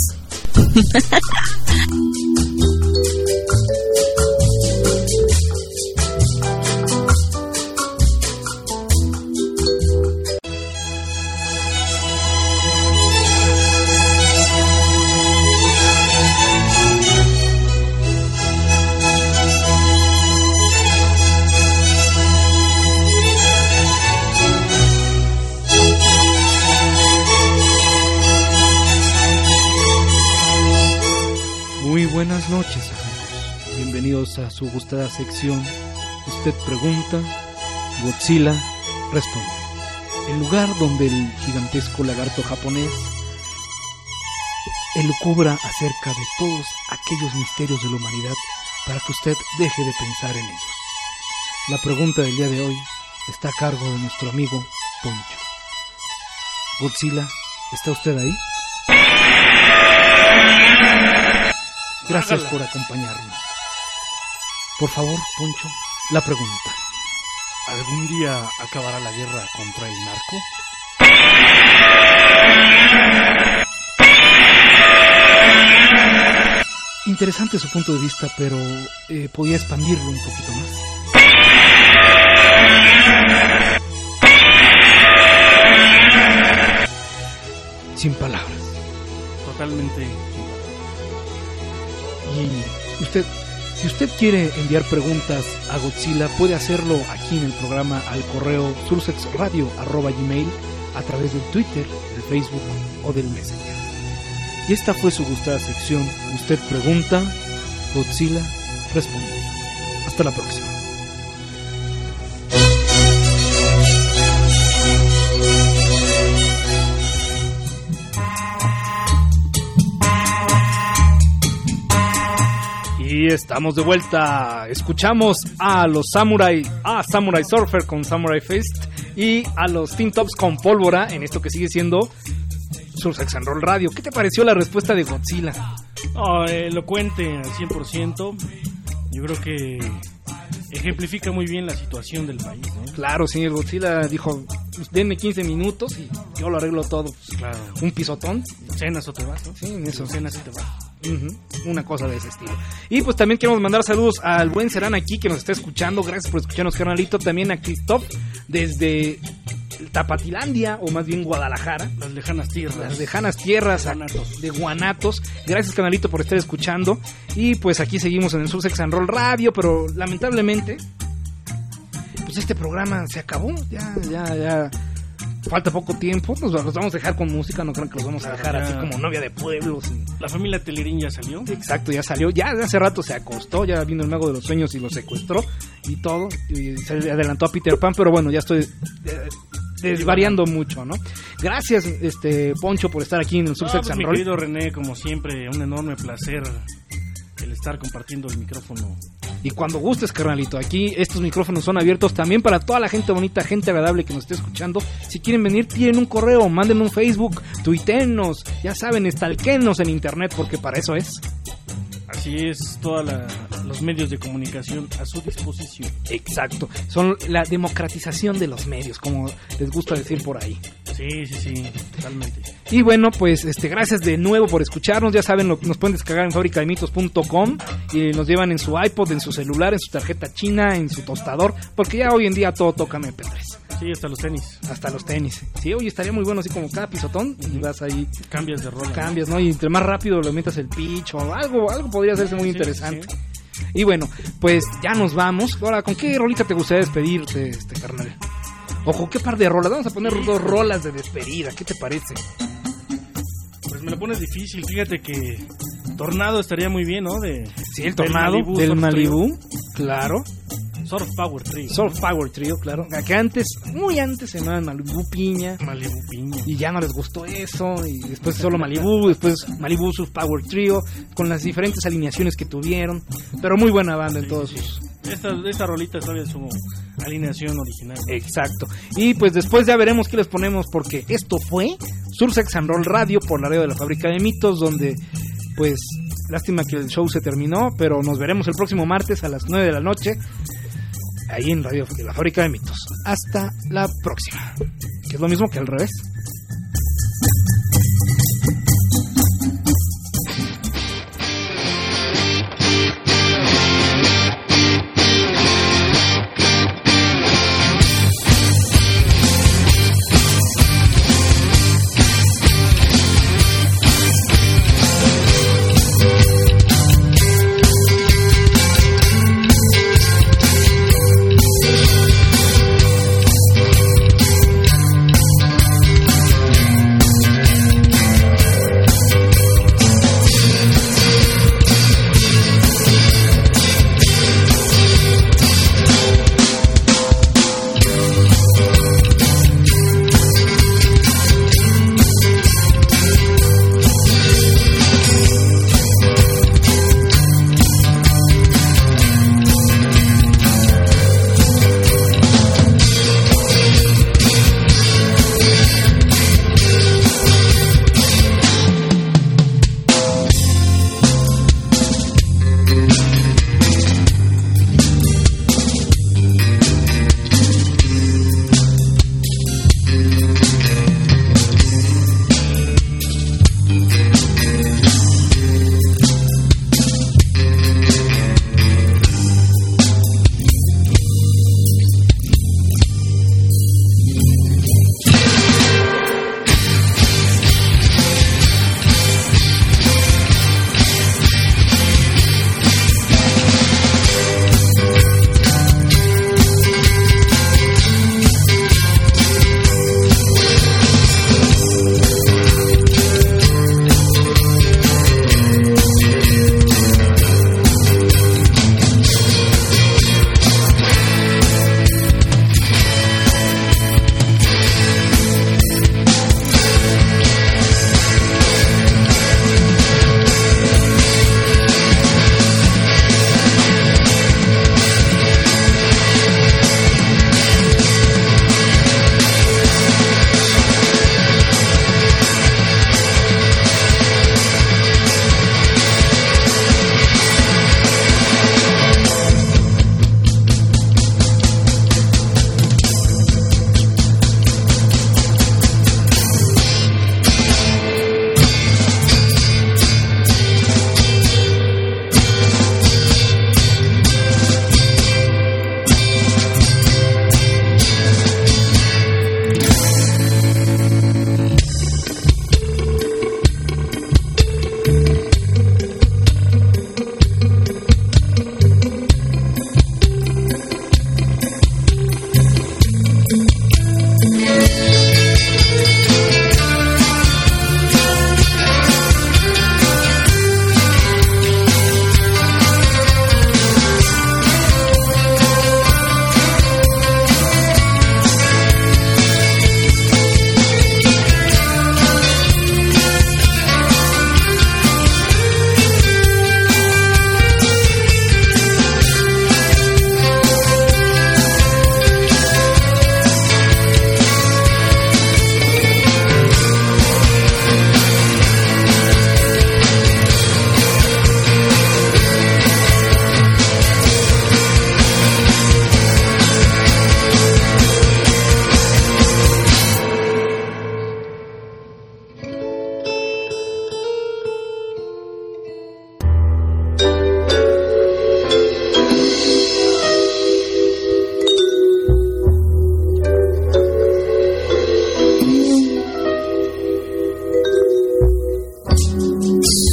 Buenas noches, amigos. Bienvenidos a su gustada sección. Usted pregunta, Godzilla responde. El lugar donde el gigantesco lagarto japonés elucubra acerca de todos aquellos misterios de la humanidad para que usted deje de pensar en ellos. La pregunta del día de hoy está a cargo de nuestro amigo Poncho. Godzilla, ¿está usted ahí? Gracias por acompañarnos. Por favor, Poncho, la pregunta. ¿Algún día acabará la guerra contra el narco? Interesante su punto de vista, pero podría expandirlo un poquito más. Sin palabras. Totalmente. Y si usted quiere enviar preguntas a Godzilla, puede hacerlo aquí en el programa al correo sursexradio@gmail, a través del Twitter, del Facebook o del Messenger. Y esta fue su gustada sección. Usted pregunta, Godzilla responde. Hasta la próxima. Y estamos de vuelta. Escuchamos a los Samurai Surfer con Samurai Fist y a los Teen Tops con Pólvora en esto que sigue siendo Sex and Roll Radio. ¿Qué te pareció la respuesta de Godzilla? Elocuente al 100%. Yo creo que ejemplifica muy bien la situación del país, ¿no? Claro, señor Godzilla dijo, denme 15 minutos y yo lo arreglo todo. Pues, claro. Un pisotón. Cenas o te vas, ¿no? Sí, en eso. Cenas y te vas. Una cosa de ese estilo. Y pues también queremos mandar saludos al buen Serán aquí que nos está escuchando. Gracias por escucharnos, carnalito. También a Christoph desde Tapatilandia, o más bien Guadalajara. Las lejanas tierras de Guanatos. Gracias, canalito, por estar escuchando. Y pues aquí seguimos en el Sex and Roll Radio, pero lamentablemente pues este programa se acabó. Ya falta poco tiempo, los vamos a dejar con música, no creo que los vamos a dejar así como Novia de Pueblos. La familia Telerín ya salió. Exacto, ya salió, ya de hace rato se acostó, ya vino el mago de los sueños y lo secuestró y todo, y se adelantó a Peter Pan, pero bueno, ya estoy desvariando mucho, ¿no? Gracias, Poncho, por estar aquí en el Sex and Roll. Mi querido René, como siempre, un enorme placer el estar compartiendo el micrófono. Y cuando gustes, carnalito, aquí estos micrófonos son abiertos también para toda la gente bonita, gente agradable que nos esté escuchando. Si quieren venir, tiren un correo, mándenme un Facebook, tuítennos, ya saben, estalquenos en internet, porque para eso es. Así es, todos los medios de comunicación a su disposición. Exacto, son la democratización de los medios, como les gusta decir por ahí. Sí, totalmente. Y bueno, pues gracias de nuevo por escucharnos. Ya saben, nos pueden descargar en fabricademitos.com y nos llevan en su iPod, en su celular, en su tarjeta china, en su tostador, porque ya hoy en día todo toca MP3. Sí, hasta los tenis. Sí, oye, estaría muy bueno así como cada pisotón y vas ahí. Cambias de rola. Cambias, ¿no? Y entre más rápido le metas el pitch o algo podría hacerse muy interesante. Sí. Y bueno, pues ya nos vamos. Ahora, ¿con qué rolita te gustaría despedirte, carnal? Ojo, ¿qué par de rolas? Vamos a poner 2 rolas de despedida. ¿Qué te parece? Pues me lo pones difícil. Fíjate que Tornado estaría muy bien, ¿no? Sí, el Tornado del Malibu. Claro. Surf Power Trio, claro. Que muy antes se llamaban Malibu Piña. Y ya no les gustó eso. Y después solo Malibu, después Malibu Surf Power Trio, con las diferentes alineaciones que tuvieron. Pero muy buena banda en todos sus... Esta rolita todavía es su alineación original. Exacto. Y pues después ya veremos qué les ponemos, porque esto fue Sex and Roll Radio por la radio de la Fábrica de Mitos, donde pues lástima que el show se terminó, pero nos veremos el próximo martes a las 9 de la noche ahí en Radio de la Fábrica de Mitos. Hasta la próxima. que es lo mismo que al revés.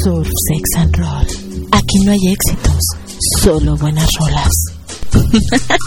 Sex and Roll. Aquí no hay éxitos, solo buenas rolas.